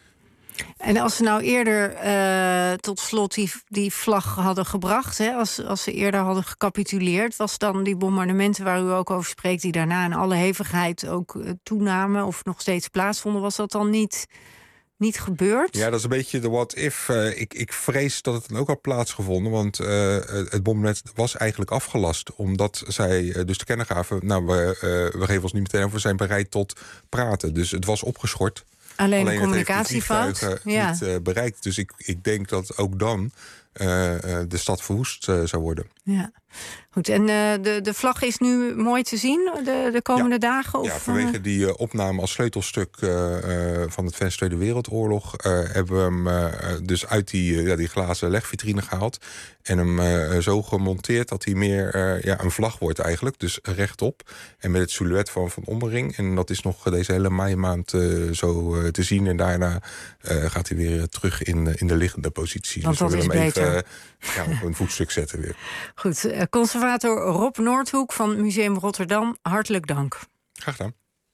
En als ze nou eerder tot slot die vlag hadden gebracht, hè, als ze eerder hadden gecapituleerd, was dan die bombardementen waar u ook over spreekt, die daarna in alle hevigheid ook toenamen of nog steeds plaatsvonden, was dat dan niet gebeurd? Ja, dat is een beetje de what if. Ik vrees dat het dan ook had plaatsgevonden, want het bombardement was eigenlijk afgelast, omdat zij dus te kennen gaven, nou, we geven ons niet meteen over, we zijn bereid tot praten. Dus het was opgeschort. Alleen een communicatiefout niet bereikt. Dus ik denk dat ook dan de stad verwoest zou worden. Ja, goed. En de vlag is nu mooi te zien de komende dagen? Of? Ja, vanwege die opname als sleutelstuk van het Venster Tweede Wereldoorlog hebben we hem dus uit die glazen legvitrine gehaald. En hem zo gemonteerd dat hij meer een vlag wordt eigenlijk. Dus rechtop. En met het silhouet van Ommering. En dat is nog deze hele meimaand zo te zien. En daarna gaat hij weer terug in de liggende positie. Want dus dat is beter. Op een voetstuk zetten weer. Goed, conservator Rob Noordhoek van Museum Rotterdam, hartelijk dank. Graag gedaan.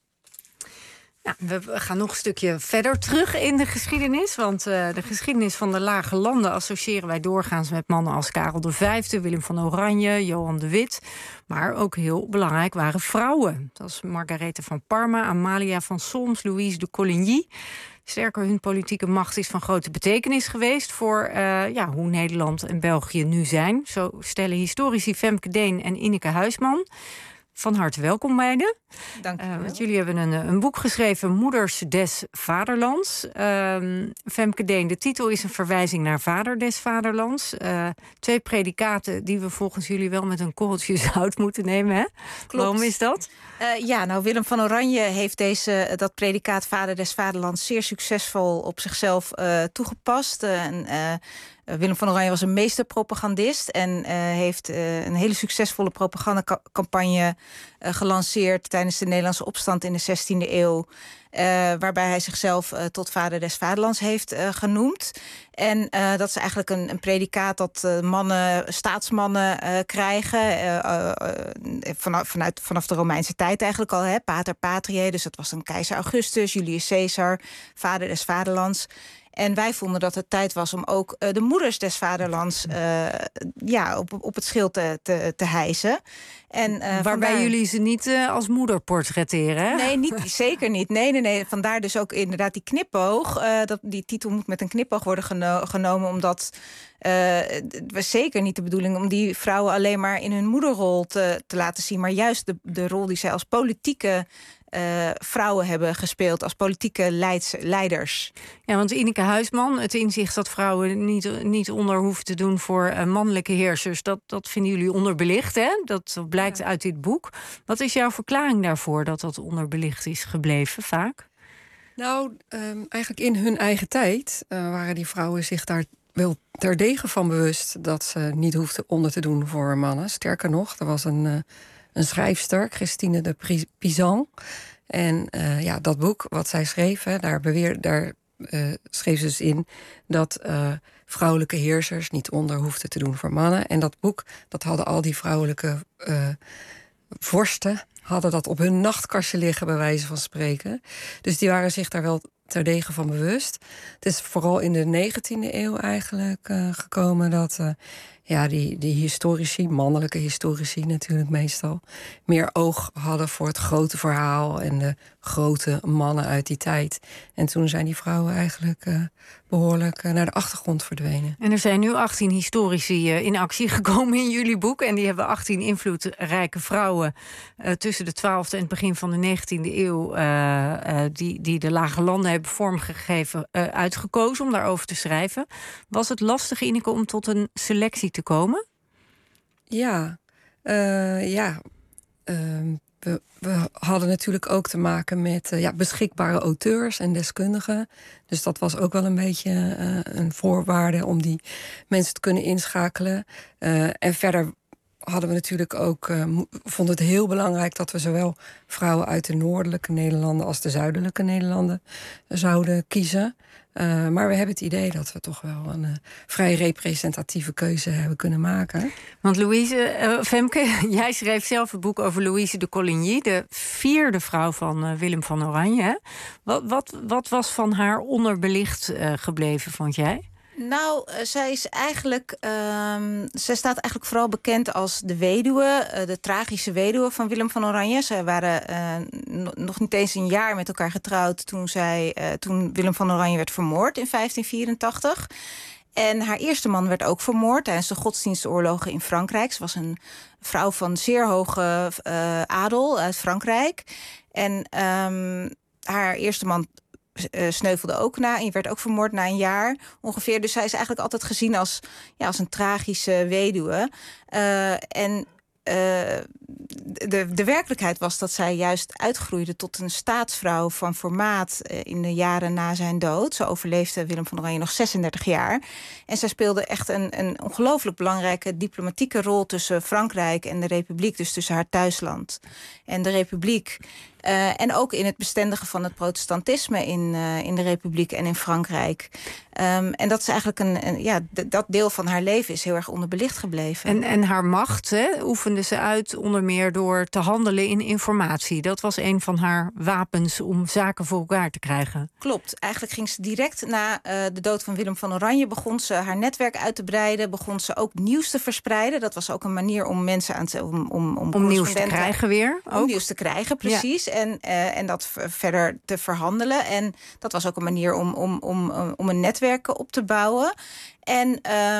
Nou, we gaan nog een stukje verder terug in de geschiedenis. Want de geschiedenis van de Lage Landen associëren wij doorgaans met mannen als Karel V, Willem van Oranje, Johan de Witt. Maar ook heel belangrijk waren vrouwen. Dat is Margarethe van Parma, Amalia van Solms, Louise de Coligny. Sterker, hun politieke macht is van grote betekenis geweest voor hoe Nederland en België nu zijn. Zo stellen historici Femke Deen en Ineke Huisman. Van harte welkom beiden. Dank je wel. Want jullie hebben een boek geschreven, Moeders des Vaderlands. Femke Deen, de titel is een verwijzing naar Vader des Vaderlands. 2 predicaten die we volgens jullie wel met een korreltje zout moeten nemen. Hè? Klopt. Waarom is dat? Willem van Oranje heeft dat predicaat Vader des Vaderlands zeer succesvol op zichzelf toegepast. Willem van Oranje was een meesterpropagandist en heeft een hele succesvolle propagandacampagne gelanceerd tijdens de Nederlandse opstand in de 16e eeuw. Waarbij hij zichzelf tot Vader des Vaderlands heeft genoemd. En dat is eigenlijk een predicaat dat staatsmannen krijgen. Vanaf de Romeinse tijd eigenlijk al. Hè? Pater Patriae, dus dat was dan keizer Augustus, Julius Caesar, Vader des Vaderlands. En wij vonden dat het tijd was om ook de moeders des vaderlands op het schild te hijsen. En, waarbij jullie ze niet als moeder portretteren, hè? Nee, zeker niet. Nee. Vandaar dus ook inderdaad die knipoog. Die titel moet met een knipoog worden genomen, omdat het was zeker niet de bedoeling om die vrouwen alleen maar in hun moederrol te laten zien, maar juist de rol die zij als politieke vrouwen hebben gespeeld als politieke leiders. Ja, want Ineke Huisman, het inzicht dat vrouwen niet onder hoeven te doen voor mannelijke heersers, dat vinden jullie onderbelicht, hè? Dat blijkt uit dit boek. Wat is jouw verklaring daarvoor dat onderbelicht is gebleven vaak? Nou, eigenlijk in hun eigen tijd waren die vrouwen zich daar wel terdege van bewust dat ze niet hoefden onder te doen voor mannen. Sterker nog, er was een schrijfster, Christine de Pizan. En dat boek wat zij schreef, daar schreef ze dus in dat vrouwelijke heersers niet onder hoefden te doen voor mannen. En dat boek, dat hadden al die vrouwelijke vorsten hadden dat op hun nachtkastje liggen, bij wijze van spreken. Dus die waren zich daar wel terdege van bewust. Het is vooral in de 19e eeuw eigenlijk gekomen dat die historici, mannelijke historici natuurlijk meestal, meer oog hadden voor het grote verhaal en de grote mannen uit die tijd. En toen zijn die vrouwen eigenlijk behoorlijk naar de achtergrond verdwenen. En er zijn nu 18 historici in actie gekomen in jullie boek. En die hebben 18 invloedrijke vrouwen tussen de 12e en het begin van de 19e eeuw... die de Lage Landen hebben vormgegeven, uitgekozen om daarover te schrijven. Was het lastig, Ineke, om tot een selectie te komen? Ja, we hadden natuurlijk ook te maken met beschikbare auteurs en deskundigen. Dus dat was ook wel een beetje een voorwaarde om die mensen te kunnen inschakelen. En verder hadden we natuurlijk ook, vonden het heel belangrijk dat we zowel vrouwen uit de noordelijke Nederlanden als de zuidelijke Nederlanden zouden kiezen. Maar we hebben het idee dat we toch wel een vrij representatieve keuze hebben kunnen maken. Want Louise, Femke, jij schreef zelf een boek over Louise de Coligny, de 4e vrouw van Willem van Oranje. Wat was van haar onderbelicht gebleven, vond jij? Nou, zij staat eigenlijk vooral bekend als de weduwe, de tragische weduwe van Willem van Oranje. Zij waren nog niet eens een jaar met elkaar getrouwd toen Willem van Oranje werd vermoord in 1584. En haar eerste man werd ook vermoord tijdens de godsdienstoorlogen in Frankrijk. Ze was een vrouw van zeer hoge adel uit Frankrijk. En haar eerste man sneuvelde ook en je werd ook vermoord na een jaar ongeveer. Dus zij is eigenlijk altijd gezien als een tragische weduwe. De werkelijkheid was dat zij juist uitgroeide tot een staatsvrouw van formaat in de jaren na zijn dood. Zo overleefde Willem van Oranje nog 36 jaar. En zij speelde echt een ongelooflijk belangrijke diplomatieke rol tussen Frankrijk en de Republiek. Dus tussen haar thuisland en de Republiek. En ook in het bestendigen van het protestantisme in de Republiek en in Frankrijk. En dat is eigenlijk dat deel van haar leven is heel erg onderbelicht gebleven. En haar macht oefende ze uit onder meer door te handelen in informatie. Dat was een van haar wapens om zaken voor elkaar te krijgen. Klopt. Eigenlijk ging ze direct na de dood van Willem van Oranje, begon ze haar netwerk uit te breiden, begon ze ook nieuws te verspreiden. Dat was ook een manier om mensen om nieuws te krijgen weer. Ook. Om nieuws te krijgen, precies. Ja. En dat verder te verhandelen. En dat was ook een manier om een netwerk op te bouwen. En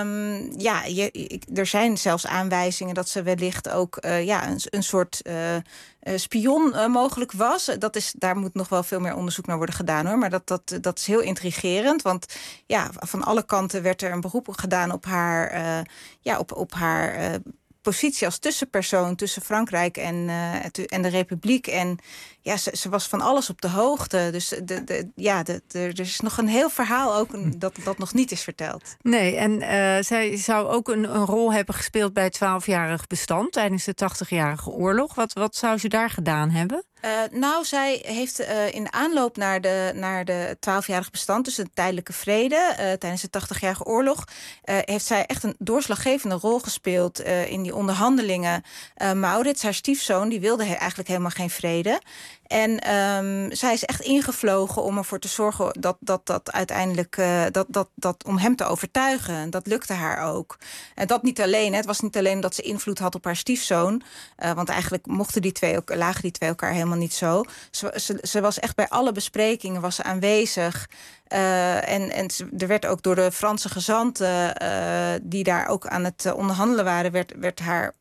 er zijn zelfs aanwijzingen dat ze wellicht ook een soort spion mogelijk was. Daar moet nog wel veel meer onderzoek naar worden gedaan, hoor. Maar dat is heel intrigerend. Want van alle kanten werd er een beroep gedaan op haar op haar positie als tussenpersoon tussen Frankrijk en de Republiek. En ze was van alles op de hoogte. Dus er is nog een heel verhaal ook dat nog niet is verteld. Nee, en zij zou ook een rol hebben gespeeld bij het 12-jarig bestand tijdens de 80-jarige oorlog. Wat zou ze daar gedaan hebben? Zij heeft in de aanloop naar de 12-jarig bestand, dus de tijdelijke vrede, tijdens de 80-jarige oorlog, heeft zij echt een doorslaggevende rol gespeeld in die onderhandelingen. Maurits, haar stiefzoon, die wilde eigenlijk helemaal geen vrede. En zij is echt ingevlogen om ervoor te zorgen dat uiteindelijk om hem te overtuigen. Dat lukte haar ook. En dat niet alleen. Het was niet alleen dat ze invloed had op haar stiefzoon. Want eigenlijk lagen die twee elkaar helemaal niet zo. Ze was echt bij alle besprekingen was ze aanwezig. En er werd ook door de Franse gezanten die daar ook aan het onderhandelen waren, werd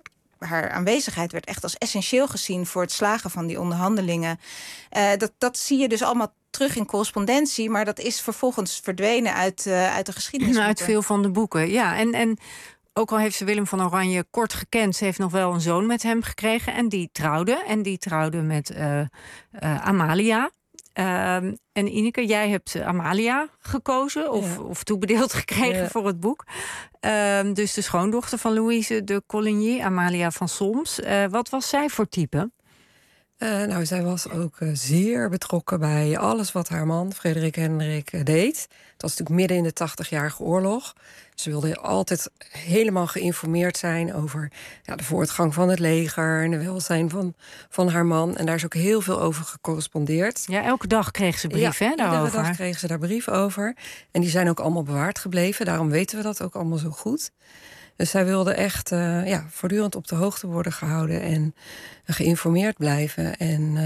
haar aanwezigheid werd echt als essentieel gezien voor het slagen van die onderhandelingen. Dat zie je dus allemaal terug in correspondentie, maar dat is vervolgens verdwenen uit de geschiedenis. Uit veel van de boeken, ja. En ook al heeft ze Willem van Oranje kort gekend, ze heeft nog wel een zoon met hem gekregen en die trouwde. En die trouwde met Amalia. En Ineke, jij hebt Amalia gekozen of toebedeeld gekregen voor het boek. Dus de schoondochter van Louise de Coligny, Amalia van Solms. Wat was zij voor type? Zij was ook zeer betrokken bij alles wat haar man, Frederik Hendrik, deed. Het was natuurlijk midden in de 80-jarige oorlog. Ze wilde altijd helemaal geïnformeerd zijn over de voortgang van het leger en de welzijn van haar man. En daar is ook heel veel over gecorrespondeerd. Ja, elke dag kreeg ze brieven daarover. Elke dag kregen ze daar brieven over. En die zijn ook allemaal bewaard gebleven. Daarom weten we dat ook allemaal zo goed. Dus zij wilde echt voortdurend op de hoogte worden gehouden en geïnformeerd blijven. En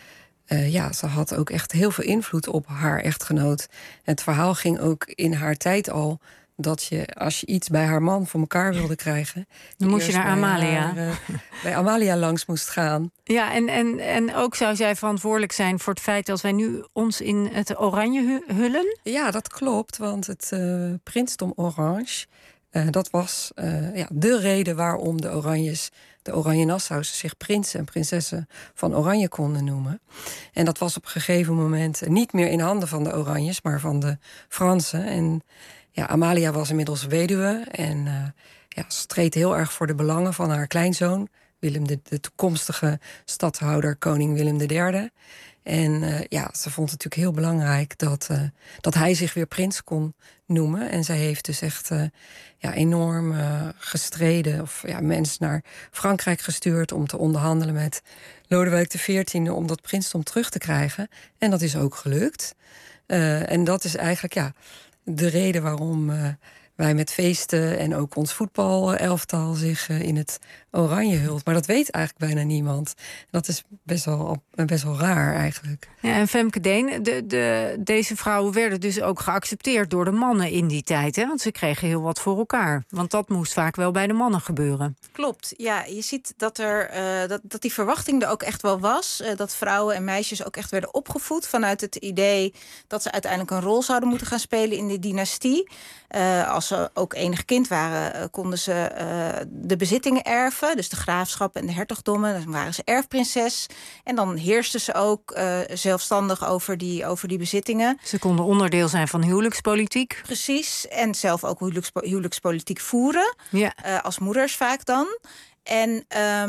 ze had ook echt heel veel invloed op haar echtgenoot. En het verhaal ging ook in haar tijd al dat je, als je iets bij haar man voor elkaar wilde krijgen, dan moest je naar Amalia. Bij Amalia langs moest gaan. Ja, en ook zou zij verantwoordelijk zijn voor het feit dat wij nu ons in het oranje hullen? Ja, dat klopt, want het prinsdom Orange, dat was de reden waarom de Oranje-Nassau's zich prinsen en prinsessen van Oranje konden noemen. En dat was op een gegeven moment niet meer in handen van de Oranjes, maar van de Fransen. En Amalia was inmiddels weduwe en ze streed heel erg voor de belangen van haar kleinzoon, Willem de toekomstige stadhouder, koning Willem III. En ze vond het natuurlijk heel belangrijk dat hij zich weer prins kon noemen. En zij heeft dus echt enorm gestreden, of mensen naar Frankrijk gestuurd om te onderhandelen met Lodewijk XIV om dat prinsdom terug te krijgen. En dat is ook gelukt. En dat is eigenlijk de reden waarom wij met feesten en ook ons voetbalelftal zich in het oranje hult. Maar dat weet eigenlijk bijna niemand. Dat is best wel raar eigenlijk. Ja, en Femke Deen, deze vrouwen werden dus ook geaccepteerd door de mannen in die tijd. Hè? Want ze kregen heel wat voor elkaar. Want dat moest vaak wel bij de mannen gebeuren. Klopt, ja. Je ziet dat dat die verwachting er ook echt wel was. Dat vrouwen en meisjes ook echt werden opgevoed vanuit het idee dat ze uiteindelijk een rol zouden moeten gaan spelen in de dynastie. Als ze ook enig kind waren, konden ze de bezittingen erven. Dus de graafschappen en de hertogdommen. Dan waren ze erfprinses. En dan heersten ze ook zelfstandig over die bezittingen. Ze konden onderdeel zijn van huwelijkspolitiek. Precies. En zelf ook huwelijkspolitiek voeren. Ja. Als moeders vaak dan. En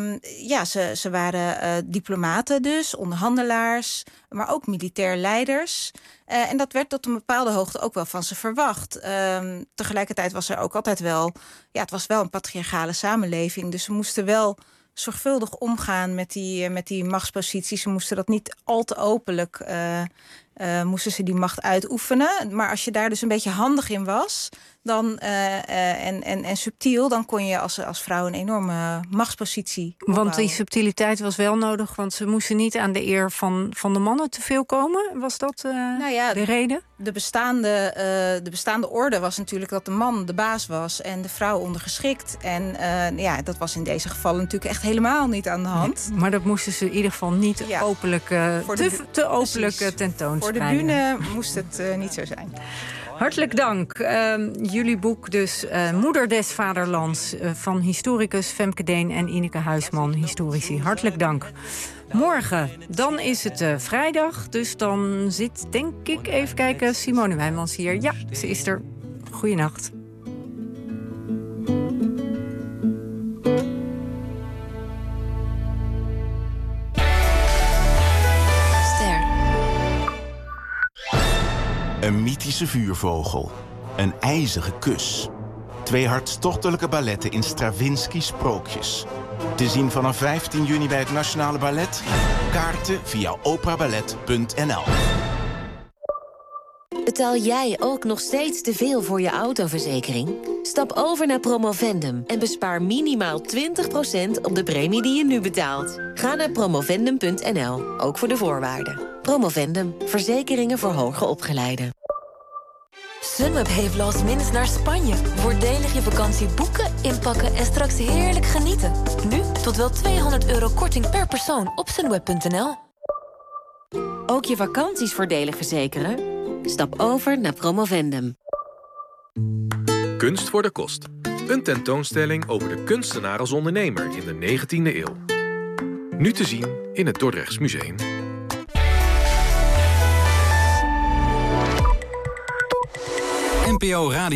ze waren diplomaten dus, onderhandelaars, maar ook militair leiders. En dat werd tot een bepaalde hoogte ook wel van ze verwacht. Tegelijkertijd was er ook altijd wel, het was wel een patriarchale samenleving. Dus ze moesten wel zorgvuldig omgaan met die machtsposities. Ze moesten dat niet al te openlijk, moesten ze die macht uitoefenen. Maar als je daar dus een beetje handig in was, dan en subtiel, dan kon je als vrouw een enorme machtspositie opbouwen. Want die subtiliteit was wel nodig, want ze moesten niet aan de eer van de mannen te veel komen. Was dat de reden? De bestaande orde was natuurlijk dat de man de baas was en de vrouw ondergeschikt. En dat was in deze gevallen natuurlijk echt helemaal niet aan de hand. Maar dat moesten ze in ieder geval niet openlijk te openlijk tentoonspreiden. Voor de bühne moest het niet zo zijn. Hartelijk dank. Jullie boek dus Moeder des Vaderlands van historicus Femke Deen en Ineke Huisman, historici. Hartelijk dank. Morgen, dan is het vrijdag, dus dan zit, denk ik, even kijken, Simone Wijnmans hier. Ja, ze is er. Goeienacht. Een mythische vuurvogel. Een ijzige kus. 2 hartstochtelijke balletten in Stravinsky's Sprookjes. Te zien vanaf 15 juni bij het Nationale Ballet. Kaarten via operaballet.nl. Betaal jij ook nog steeds te veel voor je autoverzekering? Stap over naar Promovendum en bespaar minimaal 20% op de premie die je nu betaalt. Ga naar promovendum.nl, ook voor de voorwaarden. Promovendum, verzekeringen voor hoger opgeleiden. Sunweb heeft last minutes naar Spanje. Voordelig je vakantie boeken, inpakken en straks heerlijk genieten. Nu tot wel €200 korting per persoon op sunweb.nl. Ook je vakanties voordelig verzekeren? Stap over naar Promovendum. Kunst voor de kost. Een tentoonstelling over de kunstenaar als ondernemer in de 19e eeuw. Nu te zien in het Dordrechts Museum. NPO Radio